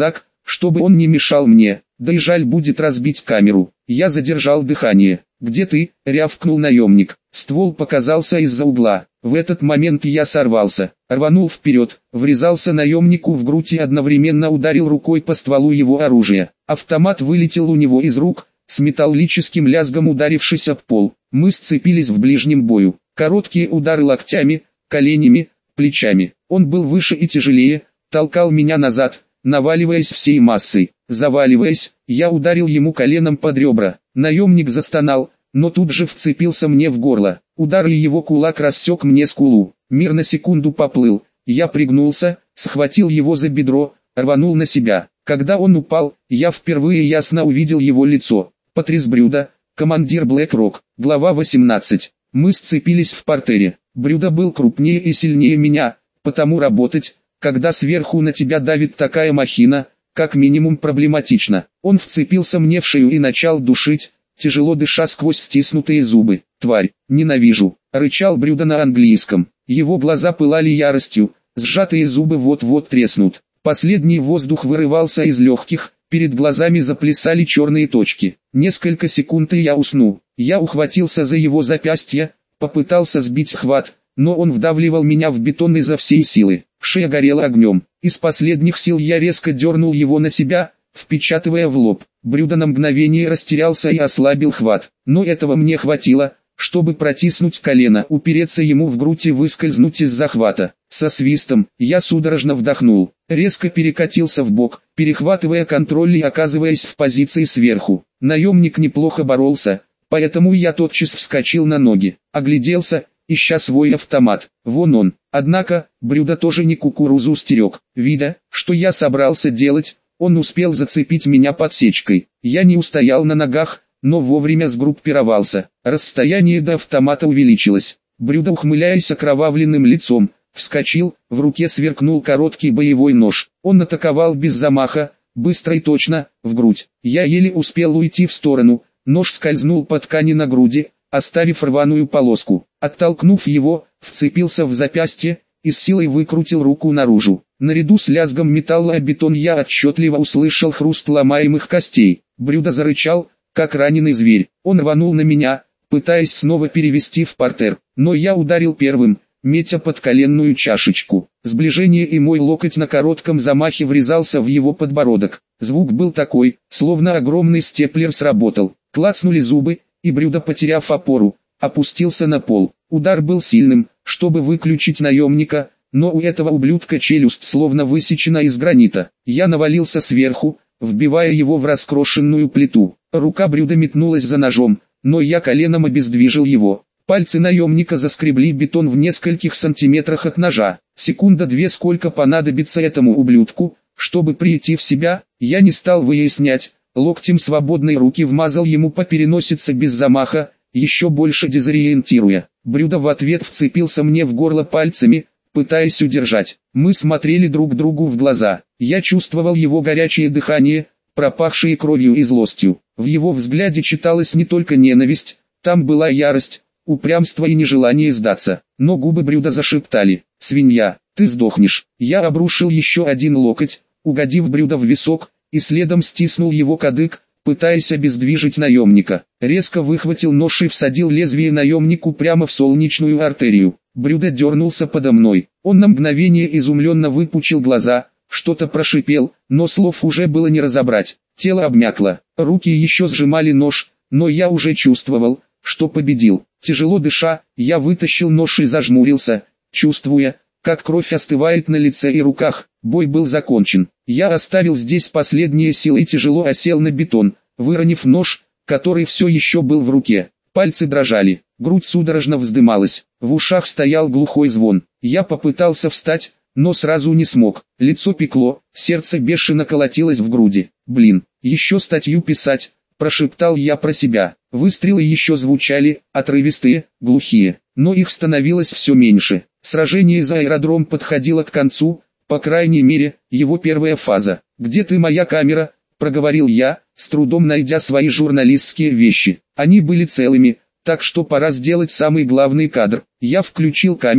чтобы он не мешал мне, да и жаль будет разбить камеру. Я задержал дыхание. «Где ты?» — рявкнул наемник. Ствол показался из-за угла. В этот момент я сорвался, рванул вперед, врезался наемнику в грудь и одновременно ударил рукой по стволу его оружия. Автомат вылетел у него из рук, с металлическим лязгом ударившись об пол. Мы сцепились в ближнем бою. Короткие удары локтями, коленями, плечами. Он был выше и тяжелее, толкал меня назад, наваливаясь всей массой. Заваливаясь, я ударил ему коленом под ребра. Наемник застонал, но тут же вцепился мне в горло. Удар и его кулак рассек мне скулу. Мир на секунду поплыл. Я пригнулся, схватил его за бедро, рванул на себя. Когда он упал, я впервые ясно увидел его лицо. Патрис Брюда, командир Блэк Рок. Глава 18. Мы сцепились в партере. Брюда был крупнее и сильнее меня, потому работать, когда сверху на тебя давит такая махина, как минимум проблематично. Он вцепился мне в шею и начал душить, тяжело дыша сквозь стиснутые зубы. «Тварь, ненавижу!» — рычал Брюда на английском. Его глаза пылали яростью, сжатые зубы вот-вот треснут. Последний воздух вырывался из легких, перед глазами заплясали черные точки. Несколько секунд и я усну. Я ухватился за его запястье, попытался сбить хват, но он вдавливал меня в бетон изо всей силы. Шея горела огнем. Из последних сил я резко дернул его на себя, впечатывая в лоб. Брюда на мгновение растерялся и ослабил хват. Но этого мне хватило, чтобы протиснуть колено, упереться ему в грудь и выскользнуть из захвата. Со свистом я судорожно вдохнул, резко перекатился в бок, перехватывая контроль и оказываясь в позиции сверху. Наемник неплохо боролся, поэтому я тотчас вскочил на ноги, огляделся, ища свой автомат. Вон он. Однако, Брюда тоже не кукурузу стерег. Видя, что я собрался делать, он успел зацепить меня подсечкой. Я не устоял на ногах, но вовремя сгруппировался. Расстояние до автомата увеличилось. Брюда, ухмыляясь окровавленным лицом, вскочил, в руке сверкнул короткий боевой нож. Он атаковал без замаха, быстро и точно, в грудь. Я еле успел уйти в сторону, нож скользнул по ткани на груди, оставив рваную полоску. Оттолкнув его, вцепился в запястье и с силой выкрутил руку наружу. Наряду с лязгом металла о бетон я отчетливо услышал хруст ломаемых костей. Брюда зарычал, как раненый зверь. Он рванул на меня, пытаясь снова перевести в партер, но я ударил первым, метя под коленную чашечку. Сближение и мой локоть на коротком замахе врезался в его подбородок. Звук был такой, словно огромный степлер сработал. Клацнули зубы, и Брюда, потеряв опору, опустился на пол. Удар был сильным, чтобы выключить наемника, но у этого ублюдка челюсть словно высечена из гранита. Я навалился сверху, вбивая его в раскрошенную плиту. Рука Брюда метнулась за ножом, но я коленом обездвижил его. Пальцы наемника заскребли бетон в нескольких сантиметрах от ножа. Секунда-две, сколько понадобится этому ублюдку, чтобы прийти в себя, я не стал выяснять. Локтем свободной руки вмазал ему по переносице без замаха, еще больше дезориентируя. Брюда в ответ вцепился мне в горло пальцами, пытаясь удержать. Мы смотрели друг другу в глаза. Я чувствовал его горячее дыхание, пропахшее кровью и злостью. В его взгляде читалась не только ненависть, там была ярость, упрямство и нежелание сдаться. Но губы Брюда зашептали: «Свинья, ты сдохнешь». Я обрушил еще один локоть, угодив Брюда в висок, и следом стиснул его кадык, пытаясь обездвижить наемника. Резко выхватил нож и всадил лезвие наемнику прямо в солнечную артерию. Брюда дернулся подо мной. Он на мгновение изумленно выпучил глаза, что-то прошипел, но слов уже было не разобрать. Тело обмякло, руки еще сжимали нож, но я уже чувствовал, что победил. Тяжело дыша, я вытащил нож и зажмурился, чувствуя, как кровь остывает на лице и руках. Бой был закончен. Я оставил здесь последние силы и тяжело осел на бетон, выронив нож, который все еще был в руке. Пальцы дрожали, грудь судорожно вздымалась, в ушах стоял глухой звон. Я попытался встать, но сразу не смог. Лицо пекло, сердце бешено колотилось в груди. «Блин, еще статью писать», – прошептал я про себя. Выстрелы еще звучали, отрывистые, глухие, но их становилось все меньше. Сражение за аэродром подходило к концу, по крайней мере, его первая фаза. «Где ты, моя камера?» – проговорил я, с трудом найдя свои журналистские вещи. Они были целыми, так что пора сделать самый главный кадр. Я включил камеру,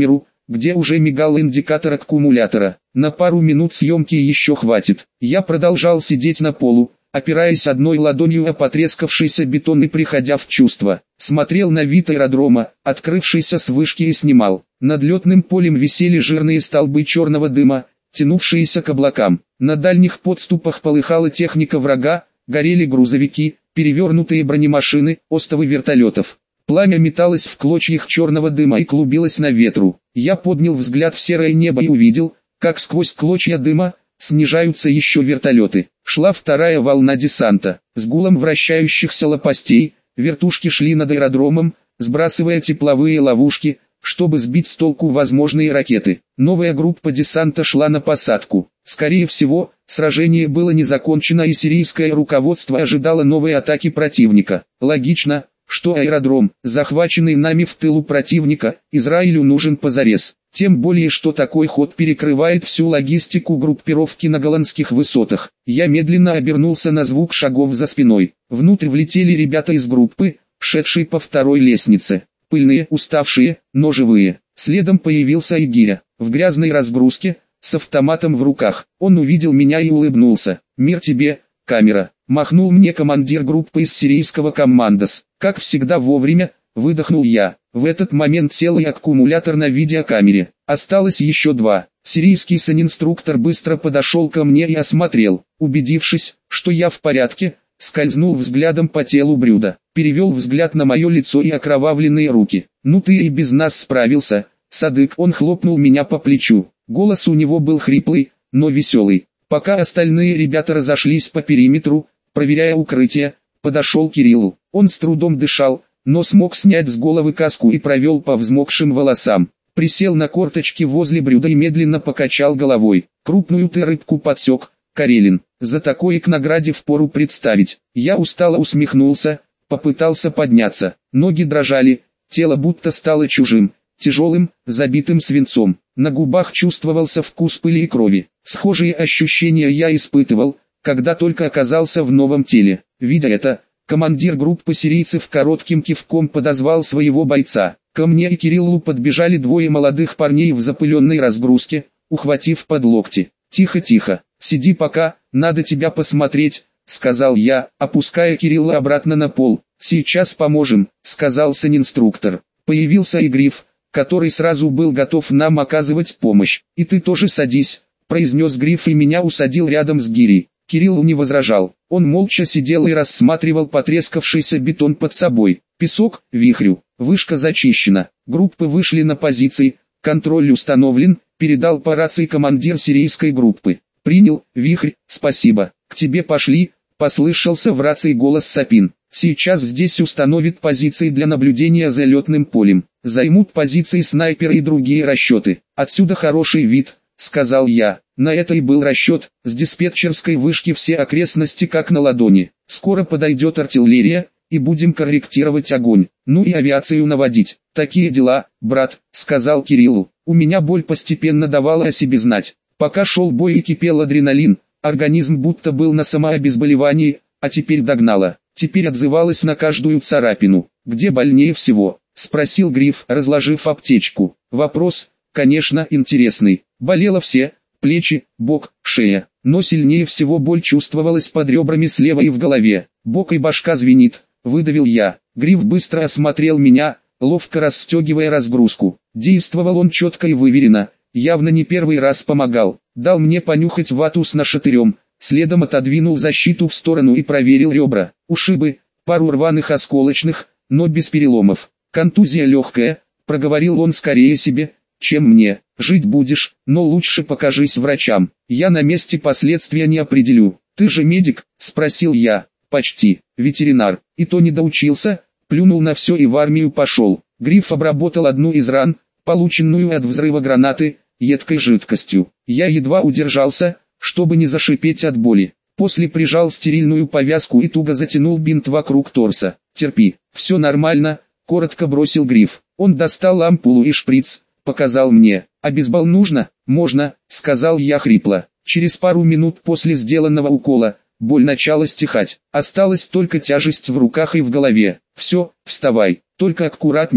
где уже мигал индикатор аккумулятора. На пару минут съемки еще хватит. Я продолжал сидеть на полу, опираясь одной ладонью о потрескавшийся бетон и приходя в чувство. Смотрел на вид аэродрома, открывшийся с вышки, и снимал. Над летным полем висели жирные столбы черного дыма, тянувшиеся к облакам. На дальних подступах полыхала техника врага, горели грузовики, перевернутые бронемашины, остовы вертолетов. Пламя металось в клочьях черного дыма и клубилось на ветру. Я поднял взгляд в серое небо и увидел, как сквозь клочья дыма снижаются еще вертолеты. Шла вторая волна десанта. С гулом вращающихся лопастей вертушки шли над аэродромом, сбрасывая тепловые ловушки, чтобы сбить с толку возможные ракеты. Новая группа десанта шла на посадку. Скорее всего, сражение было не закончено и сирийское руководство ожидало новой атаки противника. Логично, что аэродром, захваченный нами в тылу противника, Израилю нужен позарез. Тем более, что такой ход перекрывает всю логистику группировки на голландских высотах. Я медленно обернулся на звук шагов за спиной. Внутрь влетели ребята из группы, шедшие по второй лестнице. Пыльные, уставшие, но живые. Следом появился Игиря, в грязной разгрузке, с автоматом в руках. Он увидел меня и улыбнулся. «Мир тебе, камера!» Махнул мне командир группы из сирийского командос. Как всегда вовремя, выдохнул я. В этот момент сел и аккумулятор на видеокамере. Осталось еще 2. Сирийский санинструктор быстро подошел ко мне и осмотрел. Убедившись, что я в порядке, скользнул взглядом по телу Брюда. Перевел взгляд на мое лицо и окровавленные руки. «Ну ты и без нас справился, Садык». Он хлопнул меня по плечу. Голос у него был хриплый, но веселый. Пока остальные ребята разошлись по периметру, проверяя укрытие, подошел к Кириллу. Он с трудом дышал, но смог снять с головы каску и провел по взмокшим волосам. Присел на корточки возле Брюда и медленно покачал головой. «Крупную ты рыбку подсек, Карелин. За такое к награде впору представить». Я устало усмехнулся, попытался подняться. Ноги дрожали, тело будто стало чужим, тяжелым, забитым свинцом. На губах чувствовался вкус пыли и крови. Схожие ощущения я испытывал, когда только оказался в новом теле. Видя это, командир группы сирийцев коротким кивком подозвал своего бойца. Ко мне и Кириллу подбежали 2 молодых парней в запыленной разгрузке, ухватив под локти. «Тихо, тихо, сиди пока, надо тебя посмотреть», — сказал я, опуская Кирилла обратно на пол. «Сейчас поможем», — сказал санинструктор. Появился и Гриф, который сразу был готов нам оказывать помощь. «И ты тоже садись», — произнес Гриф и меня усадил рядом с Гирей. Кирилл не возражал. Он молча сидел и рассматривал потрескавшийся бетон под собой. Песок, вихрю, вышка зачищена. Группы вышли на позиции, контроль установлен, передал по рации командир сирийской группы. «Принял, вихрь, спасибо. К тебе пошли», — послышался в рации голос Сапин. «Сейчас здесь установят позиции для наблюдения за летным полем. Займут позиции снайперы и другие расчеты. Отсюда хороший вид», — сказал я. На это и был расчет, с диспетчерской вышки все окрестности как на ладони. Скоро подойдет артиллерия, и будем корректировать огонь, ну и авиацию наводить. «Такие дела, брат», — сказал Кириллу. У меня боль постепенно давала о себе знать. Пока шел бой и кипел адреналин, организм будто был на самообезболивании, а теперь догнало. Теперь отзывалась на каждую царапину. «Где больнее всего?» — спросил Гриф, разложив аптечку. Вопрос, конечно, интересный. Болело все: плечи, бок, шея. Но сильнее всего боль чувствовалась под ребрами слева и в голове. «Бок и башка звенит», — выдавил я. Гриф быстро осмотрел меня, ловко расстегивая разгрузку. Действовал он четко и выверенно, явно не первый раз помогал. Дал мне понюхать вату с нашатырем, следом отодвинул защиту в сторону и проверил ребра. Ушибы, пару рваных осколочных, но без переломов. «Контузия легкая», — проговорил он, скорее себе, чем мне. «Жить будешь, но лучше покажись врачам. Я на месте последствия не определю». «Ты же медик?» — спросил я. «Почти. Ветеринар. И то не доучился», плюнул на все и в армию пошел. Гриф обработал одну из ран, полученную от взрыва гранаты, едкой жидкостью. Я едва удержался, чтобы не зашипеть от боли. После прижал стерильную повязку и туго затянул бинт вокруг торса. «Терпи, все нормально», — коротко бросил Гриф. Он достал ампулу и шприц, показал мне. «А бейсбол нужно?» «Можно», — сказал я хрипло. Через пару минут после сделанного укола, боль начала стихать. Осталась только тяжесть в руках и в голове. «Все, вставай, только аккуратнее»,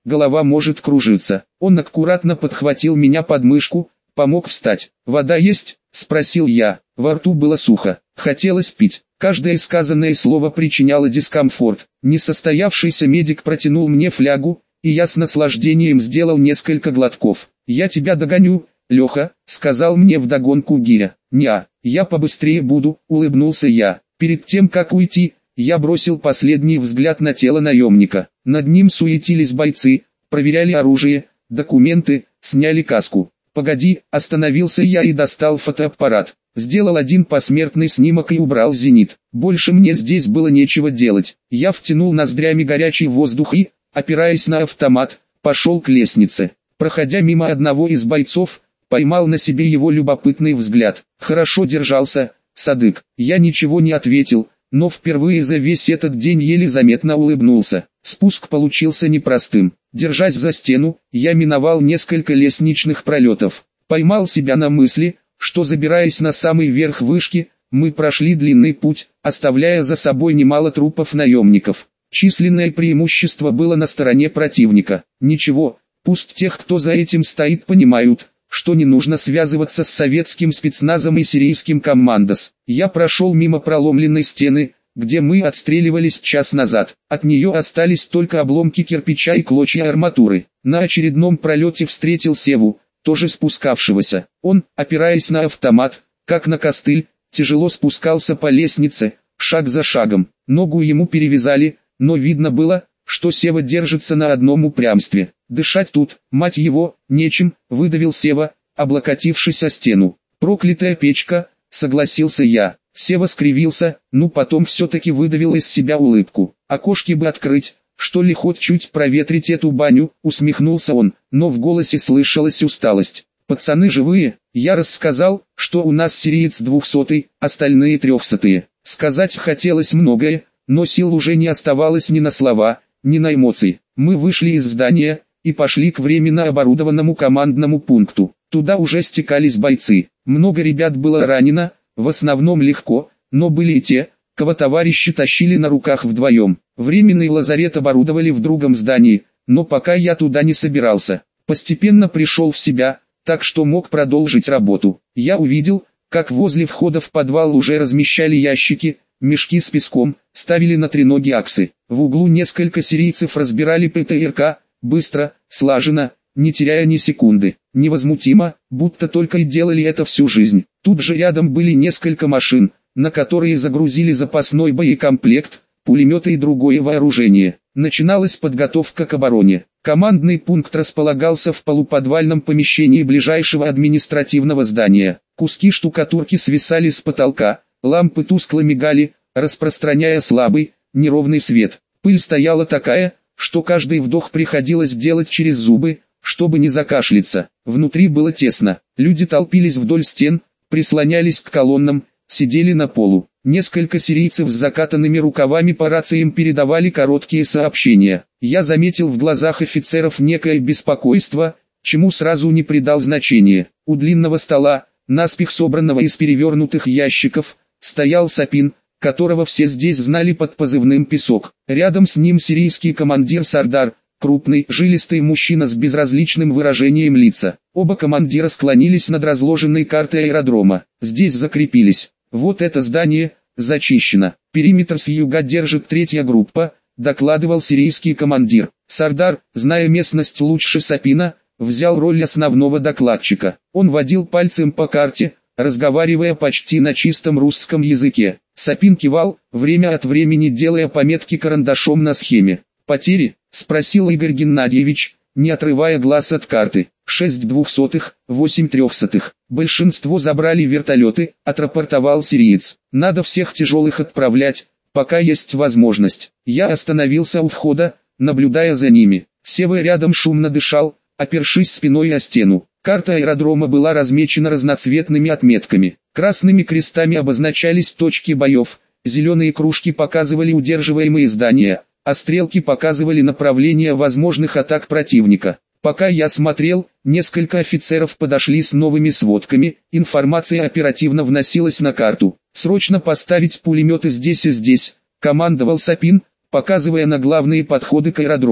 голова может кружиться. Он аккуратно подхватил меня под мышку, помог встать. «Вода есть?» – спросил я. Во рту было сухо, хотелось пить. Каждое сказанное слово причиняло дискомфорт. Несостоявшийся медик протянул мне флягу, и я с наслаждением сделал несколько глотков. «Я тебя догоню, Леха», — сказал мне вдогонку Гиря. «Неа, я побыстрее буду», — улыбнулся я. Перед тем как уйти, я бросил последний взгляд на тело наемника. Над ним суетились бойцы, проверяли оружие, документы, сняли каску. «Погоди», — остановился я и достал фотоаппарат. Сделал один посмертный снимок и убрал зенит. Больше мне здесь было нечего делать. Я втянул ноздрями горячий воздух и, опираясь на автомат, пошел к лестнице. Проходя мимо одного из бойцов, поймал на себе его любопытный взгляд. «Хорошо держался, Садык». Я ничего не ответил, но впервые за весь этот день еле заметно улыбнулся. Спуск получился непростым. Держась за стену, я миновал несколько лестничных пролетов. Поймал себя на мысли, что, забираясь на самый верх вышки, мы прошли длинный путь, оставляя за собой немало трупов наемников. Численное преимущество было на стороне противника. Ничего, пусть тех, кто за этим стоит, понимают, что не нужно связываться с советским спецназом и сирийским командос. Я прошел мимо проломленной стены, где мы отстреливались час назад. От нее остались только обломки кирпича и клочья арматуры. На очередном пролете встретил Севу, тоже спускавшегося. Он, опираясь на автомат, как на костыль, тяжело спускался по лестнице, шаг за шагом. Ногу ему перевязали, но видно было, что Сева держится на одном упрямстве. «Дышать тут, мать его, нечем», — выдавил Сева, облокотившись о стену. «Проклятая печка», — согласился я. Сева скривился, но потом все-таки выдавил из себя улыбку. «Окошки бы открыть, что ли, хоть чуть проветрить эту баню», — усмехнулся он, но в голосе слышалась усталость. «Пацаны живые?» Я рассказал, что у нас сириец 200-й, остальные 300-е. Сказать хотелось многое, но сил уже не оставалось ни на слова, ни на эмоции. Мы вышли из здания и пошли к временно оборудованному командному пункту. Туда уже стекались бойцы. Много ребят было ранено, в основном легко, но были и те, кого товарищи тащили на руках вдвоем. Временный лазарет оборудовали в другом здании, но пока я туда не собирался. Постепенно пришел в себя, так что мог продолжить работу. Я увидел, как возле входа в подвал уже размещали ящики, мешки с песком, ставили на треноги аксы. В углу несколько сирийцев разбирали ПТРК, быстро, слаженно, не теряя ни секунды. Невозмутимо, будто только и делали это всю жизнь. Тут же рядом были несколько машин, на которые загрузили запасной боекомплект, пулеметы и другое вооружение. Начиналась подготовка к обороне. Командный пункт располагался в полуподвальном помещении ближайшего административного здания. Куски штукатурки свисали с потолка, лампы тускло мигали, распространяя слабый, неровный свет. Пыль стояла такая, что каждый вдох приходилось делать через зубы, чтобы не закашляться. Внутри было тесно. Люди толпились вдоль стен, прислонялись к колоннам, сидели на полу. Несколько сирийцев с закатанными рукавами по рациям передавали короткие сообщения. Я заметил в глазах офицеров некое беспокойство, чему сразу не придал значения. У длинного стола, наспех собранного из перевернутых ящиков, стоял Сапин, которого все здесь знали под позывным «Песок». Рядом с ним сирийский командир Сардар, крупный, жилистый мужчина с безразличным выражением лица. Оба командира склонились над разложенной картой аэродрома. Здесь закрепились. «Вот это здание, зачищено. Периметр с юга держит третья группа», докладывал сирийский командир. Сардар, зная местность лучше Сапина, взял роль основного докладчика. Он водил пальцем по карте, разговаривая почти на чистом русском языке. Сапин кивал, время от времени делая пометки карандашом на схеме. «Потери?» — спросил Игорь Геннадьевич, не отрывая глаз от карты. 6 двухсотых, 8 трехсотых. Большинство забрали вертолеты, отрапортовал сириец. Надо всех тяжелых отправлять, пока есть возможность. Я остановился у входа, наблюдая за ними. Сева рядом шумно дышал, опершись спиной о стену. Карта аэродрома была размечена разноцветными отметками. Красными крестами обозначались точки боев, зеленые кружки показывали удерживаемые здания, а стрелки показывали направление возможных атак противника. Пока я смотрел, несколько офицеров подошли с новыми сводками, информация оперативно вносилась на карту. «Срочно поставить пулеметы здесь и здесь», — командовал Сапин, показывая на главные подходы к аэродрому.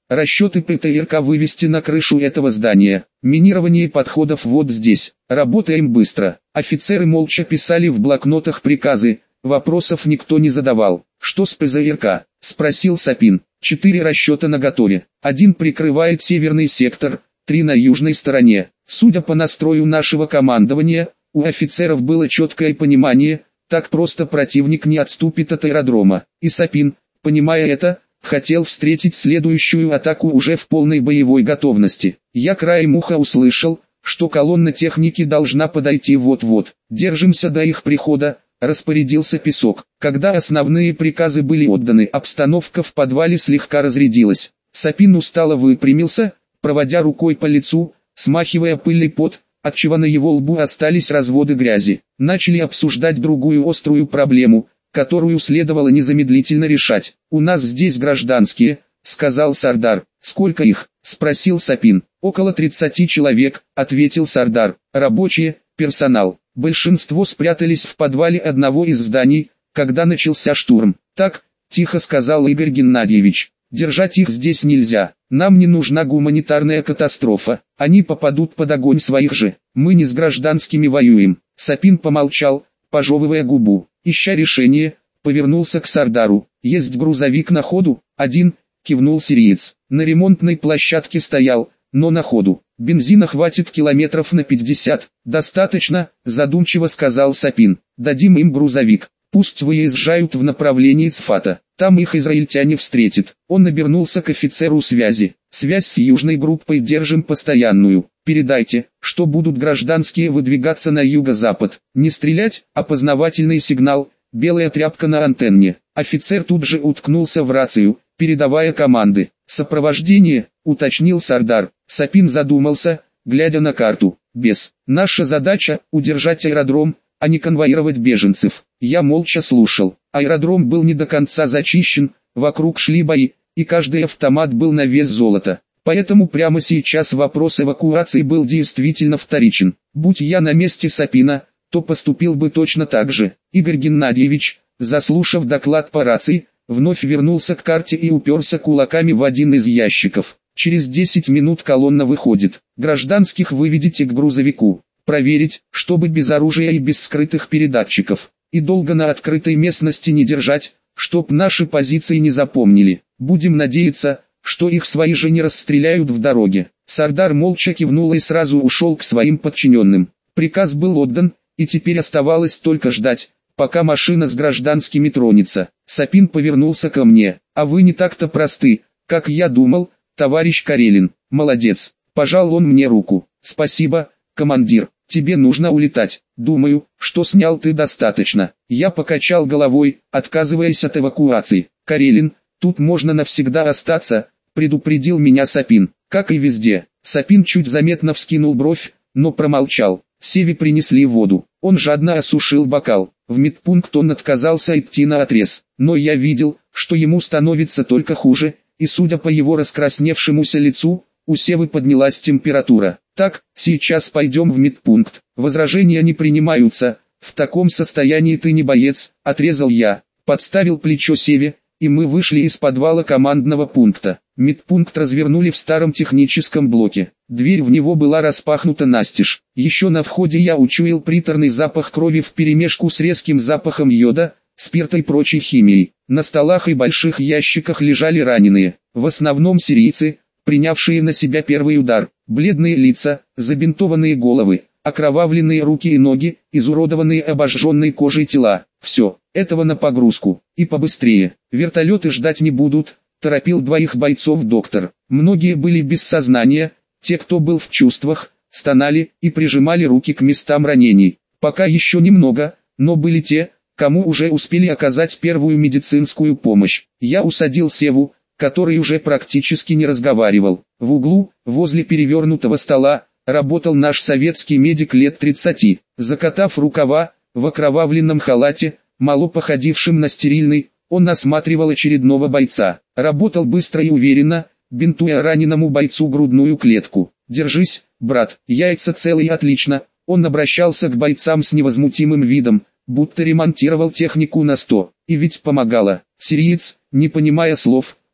Расчеты ПТРК вывести на крышу этого здания. Минирование подходов вот здесь. Работаем быстро. Офицеры молча писали в блокнотах приказы. Вопросов никто не задавал. «Что с ПЗРК?» – спросил Сапин. 4 расчета наготове. 1 прикрывает северный сектор, 3 на южной стороне. Судя по настрою нашего командования, у офицеров было четкое понимание, так просто противник не отступит от аэродрома. И Сапин, понимая это, хотел встретить следующую атаку уже в полной боевой готовности. Я краем уха услышал, что колонна техники должна подойти вот-вот. Держимся до их прихода, распорядился Песок. Когда основные приказы были отданы, обстановка в подвале слегка разрядилась. Сапин устало выпрямился, проводя рукой по лицу, смахивая пыль и пот, отчего на его лбу остались разводы грязи. Начали обсуждать другую острую проблему, которую следовало незамедлительно решать. «У нас здесь гражданские», — сказал Сардар. «Сколько их?» — спросил Сапин. «Около 30 человек», — ответил Сардар. «Рабочие, персонал. Большинство спрятались в подвале одного из зданий, когда начался штурм». «Так», — тихо сказал Игорь Геннадьевич. «Держать их здесь нельзя. Нам не нужна гуманитарная катастрофа. Они попадут под огонь своих же. Мы не с гражданскими воюем». Сапин помолчал, пожевывая губу. Ища решение, повернулся к Сардару. «Есть грузовик на ходу?» «Один», — кивнул сириец. «На ремонтной площадке стоял, но на ходу. Бензина хватит километров на 50. «Достаточно», — задумчиво сказал Сапин. «Дадим им грузовик. Пусть выезжают в направлении Цфата. Там их израильтяне встретят». Он обернулся к офицеру связи. «Связь с южной группой держим постоянную. Передайте, что будут гражданские выдвигаться на юго-запад. Не стрелять, опознавательный сигнал, белая тряпка на антенне». Офицер тут же уткнулся в рацию, передавая команды. «Сопровождение», — уточнил Сардар. Сапин задумался, глядя на карту. Наша задача — удержать аэродром, а не конвоировать беженцев». Я молча слушал. Аэродром был не до конца зачищен, вокруг шли бои, и каждый автомат был на вес золота. Поэтому прямо сейчас вопрос эвакуации был действительно вторичен. Будь я на месте Сапина, то поступил бы точно так же. Игорь Геннадьевич, заслушав доклад по рации, вновь вернулся к карте и уперся кулаками в один из ящиков. «Через 10 минут колонна выходит. Гражданских выведите к грузовику. Проверить, чтобы без оружия и без скрытых передатчиков. И долго на открытой местности не держать, чтоб наши позиции не запомнили. Будем надеяться, что их свои же не расстреляют в дороге». Сардар молча кивнул и сразу ушел к своим подчиненным. Приказ был отдан, и теперь оставалось только ждать, пока машина с гражданскими тронется. Сапин повернулся ко мне. «А вы не так-то просты, как я думал, товарищ Карелин». «Молодец», — пожал он мне руку. «Спасибо, командир. Тебе нужно улетать. Думаю, что снял ты достаточно». Я покачал головой, отказываясь от эвакуации. «Карелин, тут можно навсегда остаться», — предупредил меня Сапин. «Как и везде». Сапин чуть заметно вскинул бровь, но промолчал. Севе принесли воду. Он жадно осушил бокал. В медпункт он отказался идти наотрез. Но я видел, что ему становится только хуже, и судя по его раскрасневшемуся лицу, у Севы поднялась температура. «Так, сейчас пойдем в медпункт. Возражения не принимаются. В таком состоянии ты не боец», — отрезал я. Подставил плечо Севе, и мы вышли из подвала командного пункта. Медпункт развернули в старом техническом блоке. Дверь в него была распахнута настежь. Еще на входе я учуял приторный запах крови вперемешку с резким запахом йода, спирта и прочей химией. На столах и больших ящиках лежали раненые, в основном сирийцы, принявшие на себя первый удар. Бледные лица, забинтованные головы, окровавленные руки и ноги, изуродованные обожженной кожей тела. Все, этого на погрузку. И побыстрее. Вертолеты ждать не будут, торопил 2 бойцов доктор. Многие были без сознания, те, кто был в чувствах, стонали и прижимали руки к местам ранений. Пока еще немного, но были те, кому уже успели оказать первую медицинскую помощь. Я усадил Севу, который уже практически не разговаривал. В углу, возле перевернутого стола, работал наш советский медик лет 30. Закатав рукава, в окровавленном халате, мало походившем на стерильный, он осматривал очередного бойца. Работал быстро и уверенно, бинтуя раненому бойцу грудную клетку. «Держись, брат, яйца целые, отлично». Он обращался к бойцам с невозмутимым видом, будто ремонтировал технику на 100. И ведь помогало. Сириец, не понимая слов,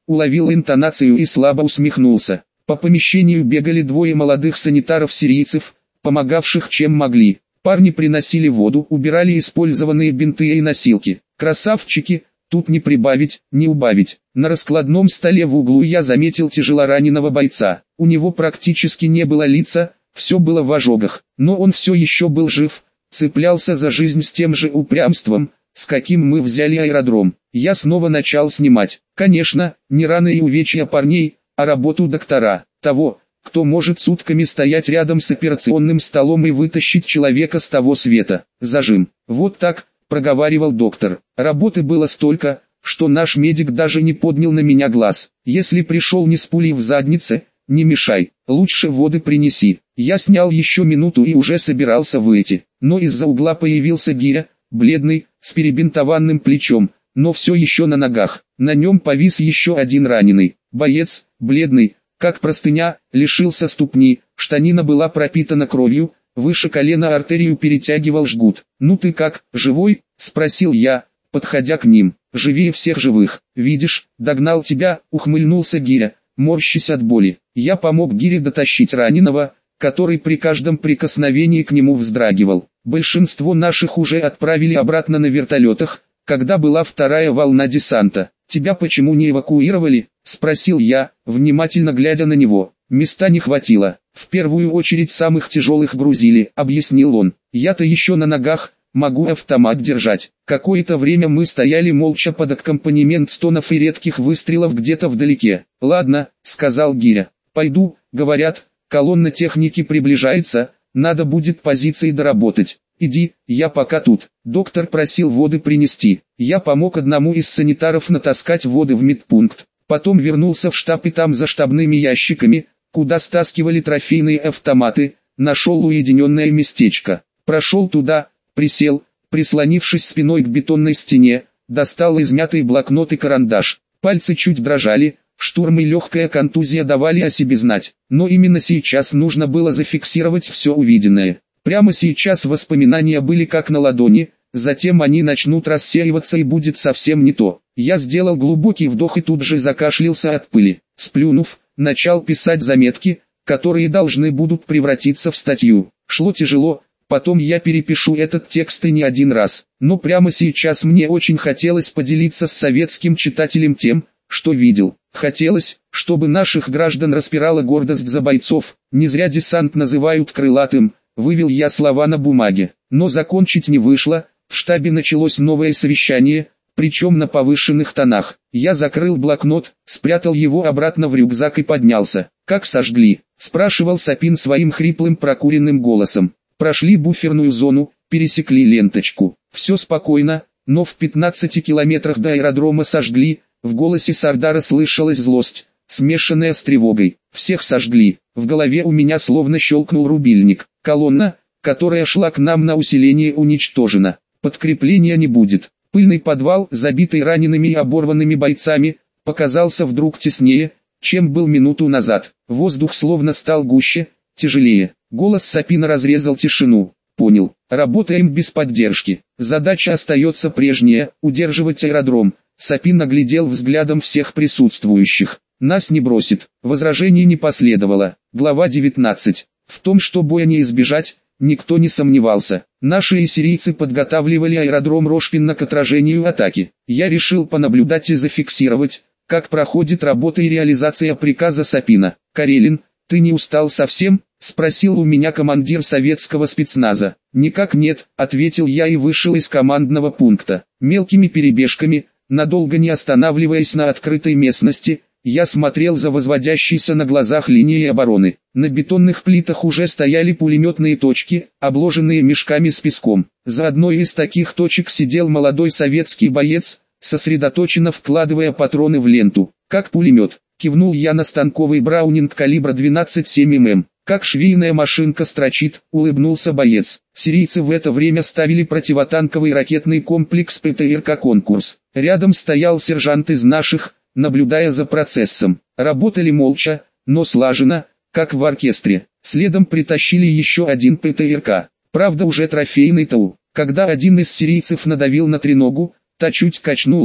уловил интонацию и слабо усмехнулся. По помещению бегали двое молодых санитаров-сирийцев, помогавших чем могли. Парни приносили воду, убирали использованные бинты и носилки. Красавчики, тут не прибавить, не убавить. На раскладном столе в углу я заметил тяжелораненого бойца. У него практически не было лица, все было в ожогах, но он все еще был жив, цеплялся за жизнь с тем же упрямством, с каким мы взяли аэродром. Я снова начал снимать. Конечно, не раны и увечья парней, а работу доктора, того, кто может сутками стоять рядом с операционным столом и вытащить человека с того света. Зажим. Вот так, проговаривал доктор. Работы было столько, что наш медик даже не поднял на меня глаз. Если пришел не с пулей в заднице, не мешай, лучше воды принеси. Я снял еще минуту и уже собирался выйти, но из-за угла появился Гиря, бледный, с перебинтованным плечом, но все еще на ногах. На нем повис еще один раненый. Боец, бледный, как простыня, лишился ступни, штанина была пропитана кровью, выше колена артерию перетягивал жгут. «Ну ты как, живой?» – спросил я, подходя к ним. «Живее всех живых. Видишь, догнал тебя», – ухмыльнулся Гиря, морщась от боли. Я помог Гире дотащить раненого, который при каждом прикосновении к нему вздрагивал. Большинство наших уже отправили обратно на вертолетах, когда была вторая волна десанта. «Тебя почему не эвакуировали?» – спросил я, внимательно глядя на него. «Места не хватило. В первую очередь самых тяжелых грузили», – объяснил он. «Я-то еще на ногах, могу автомат держать». Какое-то время мы стояли молча под аккомпанемент стонов и редких выстрелов где-то вдалеке. «Ладно», – сказал Гиря. «Пойду, говорят, колонна техники приближается, надо будет позиции доработать. Иди, я пока тут». Доктор просил воды принести. Я помог одному из санитаров натаскать воды в медпункт. Потом вернулся в штаб и там за штабными ящиками, куда стаскивали трофейные автоматы, нашел уединенное местечко. Прошел туда, присел, прислонившись спиной к бетонной стене, достал измятый блокнот и карандаш. Пальцы чуть дрожали, штурм и легкая контузия давали о себе знать. Но именно сейчас нужно было зафиксировать все увиденное. Прямо сейчас воспоминания были как на ладони, затем они начнут рассеиваться и будет совсем не то. Я сделал глубокий вдох и тут же закашлялся от пыли. Сплюнув, начал писать заметки, которые должны будут превратиться в статью. Шло тяжело, потом я перепишу этот текст и не один раз. Но прямо сейчас мне очень хотелось поделиться с советским читателем тем, что видел. Хотелось, чтобы наших граждан распирала гордость за бойцов. Не зря десант называют крылатым. Вывел я слова на бумаге, но закончить не вышло. В штабе началось новое совещание, причем на повышенных тонах. Я закрыл блокнот, спрятал его обратно в рюкзак и поднялся. «Как сожгли?» – спрашивал Сапин своим хриплым прокуренным голосом. «Прошли буферную зону, пересекли ленточку. Все спокойно, но в 15 километрах до аэродрома сожгли». В голосе Сардара слышалась злость, смешанная с тревогой. «Всех сожгли». В голове у меня словно щелкнул рубильник. Колонна, которая шла к нам на усиление, уничтожена. Подкрепления не будет. Пыльный подвал, забитый ранеными и оборванными бойцами, показался вдруг теснее, чем был минуту назад. Воздух словно стал гуще, тяжелее. Голос Сапина разрезал тишину. «Понял. Работаем без поддержки. Задача остается прежняя – удерживать аэродром». Сапин оглядел взглядом всех присутствующих. «Нас не бросит». Возражений не последовало. Глава 19. В том, что боя не избежать, никто не сомневался. Наши и сирийцы подготавливали аэродром Рошпинна к отражению атаки. Я решил понаблюдать и зафиксировать, как проходит работа и реализация приказа Сапина. «Карелин, ты не устал совсем?» – спросил у меня командир советского спецназа. «Никак нет», – ответил я и вышел из командного пункта. Мелкими перебежками, надолго не останавливаясь на открытой местности, я смотрел за возводящейся на глазах линией обороны. На бетонных плитах уже стояли пулеметные точки, обложенные мешками с песком. За одной из таких точек сидел молодой советский боец, сосредоточенно вкладывая патроны в ленту. «Как пулемет», — кивнул я на станковый браунинг калибра 12,7 мм. «Как швейная машинка строчит», — улыбнулся боец. Сирийцы в это время ставили противотанковый ракетный комплекс ПТРК «Конкурс». Рядом стоял сержант из наших, наблюдая за процессом. Работали молча, но слаженно, как в оркестре. Следом притащили еще один ПТРК. Правда уже трофейный ТУ. Когда один из сирийцев надавил на треногу, та чуть качнулась,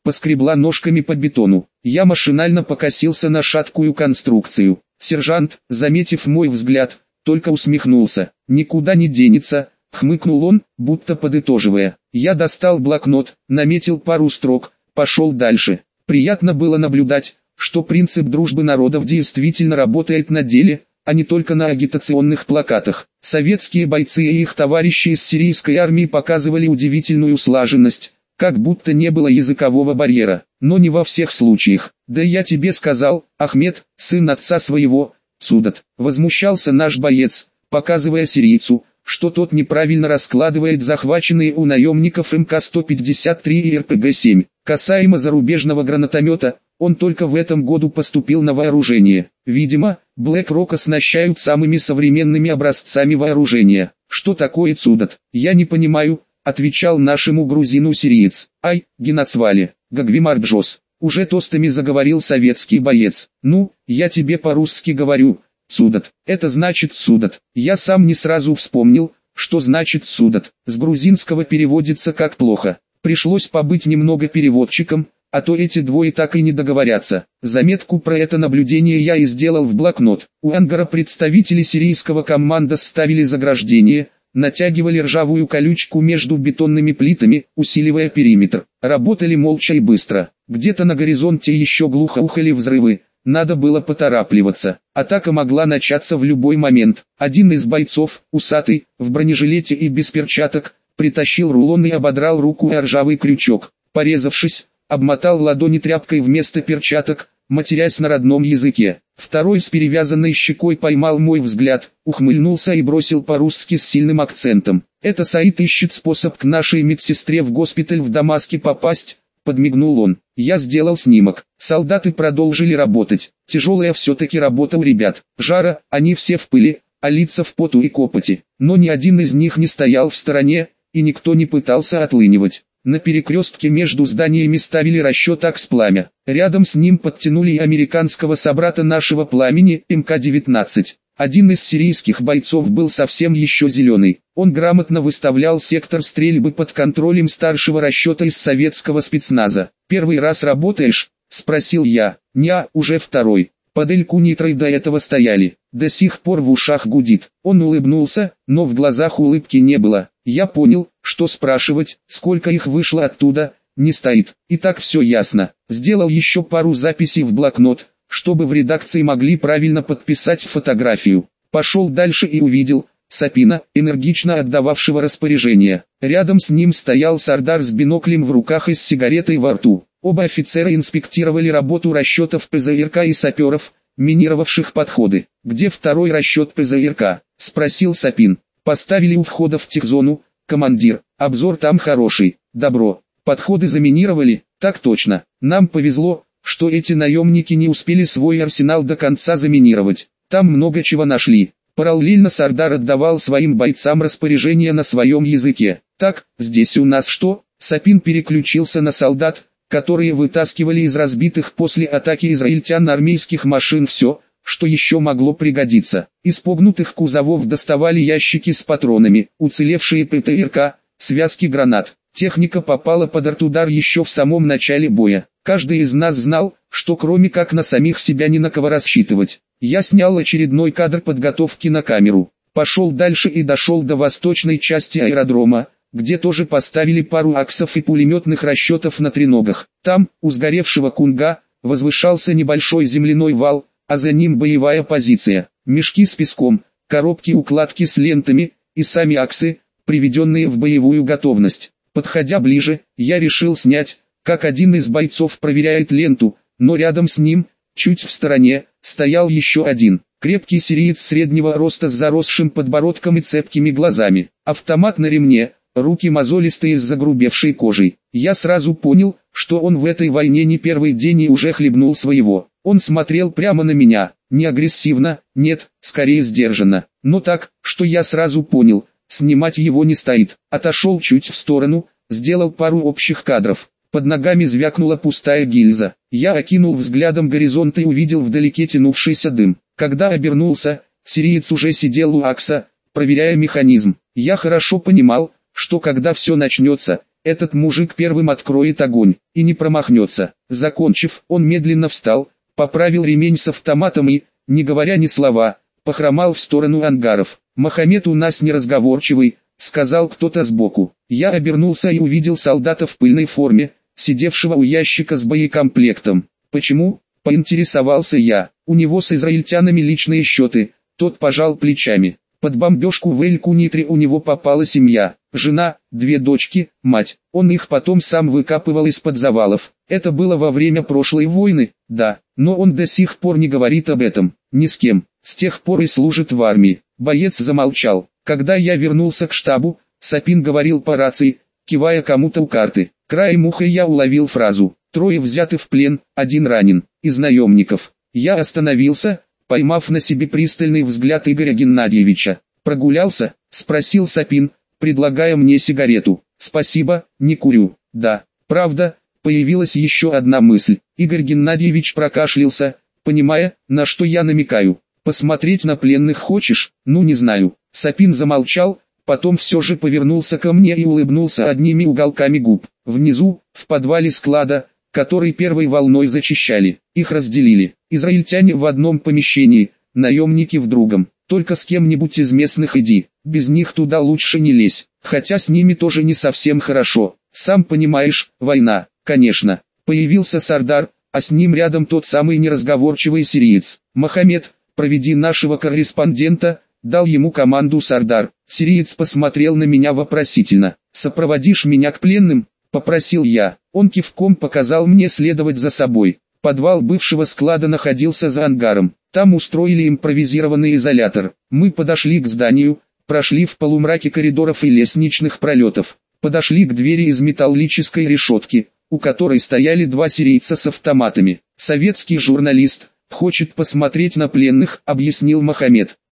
поскребла ножками по бетону. Я машинально покосился на шаткую конструкцию. Сержант, заметив мой взгляд, только усмехнулся. «Никуда не денется», — хмыкнул он, будто подытоживая. Я достал блокнот, наметил пару строк, пошел дальше. Приятно было наблюдать, что принцип дружбы народов действительно работает на деле, а не только на агитационных плакатах. Советские бойцы и их товарищи из сирийской армии показывали удивительную слаженность, как будто не было языкового барьера, но не во всех случаях. «Да я тебе сказал, Ахмед, сын отца своего, Судат», возмущался наш боец, показывая сирийцу, что тот неправильно раскладывает захваченные у наемников МК-153 и РПГ-7. Касаемо зарубежного гранатомета, он только в этом году поступил на вооружение. Видимо, Блэк-Рок оснащают самыми современными образцами вооружения. «Что такое Судат? Я не понимаю», — отвечал нашему грузину сириец. «Ай, Генацвали, Гагвимарджос», уже тостами заговорил советский боец. «Ну, я тебе по-русски говорю, Судат, это значит Судат». Я сам не сразу вспомнил, что значит Судат. С грузинского переводится как «плохо». Пришлось побыть немного переводчиком, а то эти двое так и не договорятся. Заметку про это наблюдение я и сделал в блокнот. У ангара представители сирийского команда ставили заграждение, натягивали ржавую колючку между бетонными плитами, усиливая периметр. Работали молча и быстро. Где-то на горизонте еще глухо ухали взрывы. Надо было поторапливаться. Атака могла начаться в любой момент. Один из бойцов, усатый, в бронежилете и без перчаток, притащил рулон и ободрал руку о ржавый крючок. Порезавшись, обмотал ладони тряпкой вместо перчаток, матерясь на родном языке. Второй с перевязанной щекой поймал мой взгляд, ухмыльнулся и бросил по-русски с сильным акцентом. «Это Саид ищет способ к нашей медсестре в госпиталь в Дамаске попасть», — подмигнул он. Я сделал снимок. Солдаты продолжили работать. Тяжелая все-таки работа у ребят. Жара, они все в пыли, а лица в поту и копоти. Но ни один из них не стоял в стороне, и никто не пытался отлынивать. На перекрестке между зданиями ставили расчет АКС-пламя. Рядом с ним подтянули и американского собрата нашего пламени, МК-19. Один из сирийских бойцов был совсем еще зеленый. Он грамотно выставлял сектор стрельбы под контролем старшего расчета из советского спецназа. «Первый раз работаешь?» — спросил я. «Ня, уже второй. Под Эль-Кунитрой до этого стояли. До сих пор в ушах гудит». Он улыбнулся, но в глазах улыбки не было. Я понял, что спрашивать, сколько их вышло оттуда, не стоит. И так все ясно. Сделал еще пару записей в блокнот, чтобы в редакции могли правильно подписать фотографию. Пошел дальше и увидел Сапина, энергично отдававшего распоряжения. Рядом с ним стоял Сардар с биноклем в руках и с сигаретой во рту. Оба офицера инспектировали работу расчетов ПЗРК и саперов, минировавших подходы. «Где второй расчет ПЗРК?» — спросил Сапин. «Поставили у входа в техзону, командир. Обзор там хороший. Добро. Подходы заминировали?» «Так точно. Нам повезло, что эти наемники не успели свой арсенал до конца заминировать. Там много чего нашли». Параллельно Сардар отдавал своим бойцам распоряжения на своем языке. «Так, здесь у нас что?» Сапин переключился на солдат, которые вытаскивали из разбитых после атаки израильтян армейских машин все, что еще могло пригодиться. Из погнутых кузовов доставали ящики с патронами, уцелевшие ПТРК, связки гранат. Техника попала под артудар еще в самом начале боя. Каждый из нас знал, что кроме как на самих себя ни на кого рассчитывать. Я снял очередной кадр подготовки на камеру. Пошел дальше и дошел до восточной части аэродрома, где тоже поставили пару аксов и пулеметных расчетов на треногах. Там, у сгоревшего Кунга, возвышался небольшой земляной вал, а за ним боевая позиция. Мешки с песком, коробки-укладки с лентами и сами аксы, приведенные в боевую готовность. Подходя ближе, я решил снять, как один из бойцов проверяет ленту, но рядом с ним, чуть в стороне, стоял еще один. Крепкий сириец среднего роста с заросшим подбородком и цепкими глазами. Автомат на ремне, руки мозолистые с загрубевшей кожей. Я сразу понял, что он в этой войне не первый день и уже хлебнул своего. Он смотрел прямо на меня, не агрессивно, нет, скорее сдержанно. Но так, что я сразу понял, снимать его не стоит. Отошел чуть в сторону, сделал пару общих кадров. Под ногами звякнула пустая гильза. Я окинул взглядом горизонт и увидел вдалеке тянувшийся дым. Когда обернулся, сириец уже сидел у акса, проверяя механизм. Я хорошо понимал, что когда все начнется, Этот мужик первым откроет огонь, и не промахнется. Закончив, он медленно встал, поправил ремень с автоматом и, не говоря ни слова, похромал в сторону ангаров. «Мохаммед у нас неразговорчивый», — сказал кто-то сбоку. Я обернулся и увидел солдата в пыльной форме, сидевшего у ящика с боекомплектом. «Почему?» — поинтересовался я. «У него с израильтянами личные счеты», — тот пожал плечами. «Под бомбежку в Эль-Кунитре у него попала семья, жена, 2 дочки, мать. Он их потом сам выкапывал из-под завалов. Это было во время прошлой войны, да, но он до сих пор не говорит об этом, ни с кем. С тех пор и служит в армии». Боец замолчал. Когда я вернулся к штабу, Сапин говорил по рации, кивая кому-то у карты. Краем уха я уловил фразу: 3 взяты в плен, 1 ранен, из наемников. Я остановился, поймав на себе пристальный взгляд Игоря Геннадьевича. «Прогулялся?» — спросил Сапин, предлагая мне сигарету. «Спасибо, не курю». «Да, правда», появилась еще одна мысль. Игорь Геннадьевич прокашлялся, понимая, на что я намекаю. «Посмотреть на пленных хочешь? Ну не знаю». Сапин замолчал, потом все же повернулся ко мне и улыбнулся одними уголками губ. Внизу, в подвале склада, который первой волной зачищали, их разделили. Израильтяне в одном помещении, наемники в другом. Только с кем-нибудь из местных иди, без них туда лучше не лезь. Хотя с ними тоже не совсем хорошо. Сам понимаешь, война, конечно. Появился Сардар, а с ним рядом тот самый неразговорчивый сириец. «Мохаммед, проведи нашего корреспондента», дал ему команду Сардар. Сириец посмотрел на меня вопросительно. «Сопроводишь меня к пленным?» — попросил я. Он кивком показал мне следовать за собой. Подвал бывшего склада находился за ангаром. Там устроили импровизированный изолятор. Мы подошли к зданию, прошли в полумраке коридоров и лестничных пролетов. Подошли к двери из металлической решетки, у которой стояли 2 сирийца с автоматами. «Советский журналист, хочет посмотреть на пленных», — объяснил Мохаммед.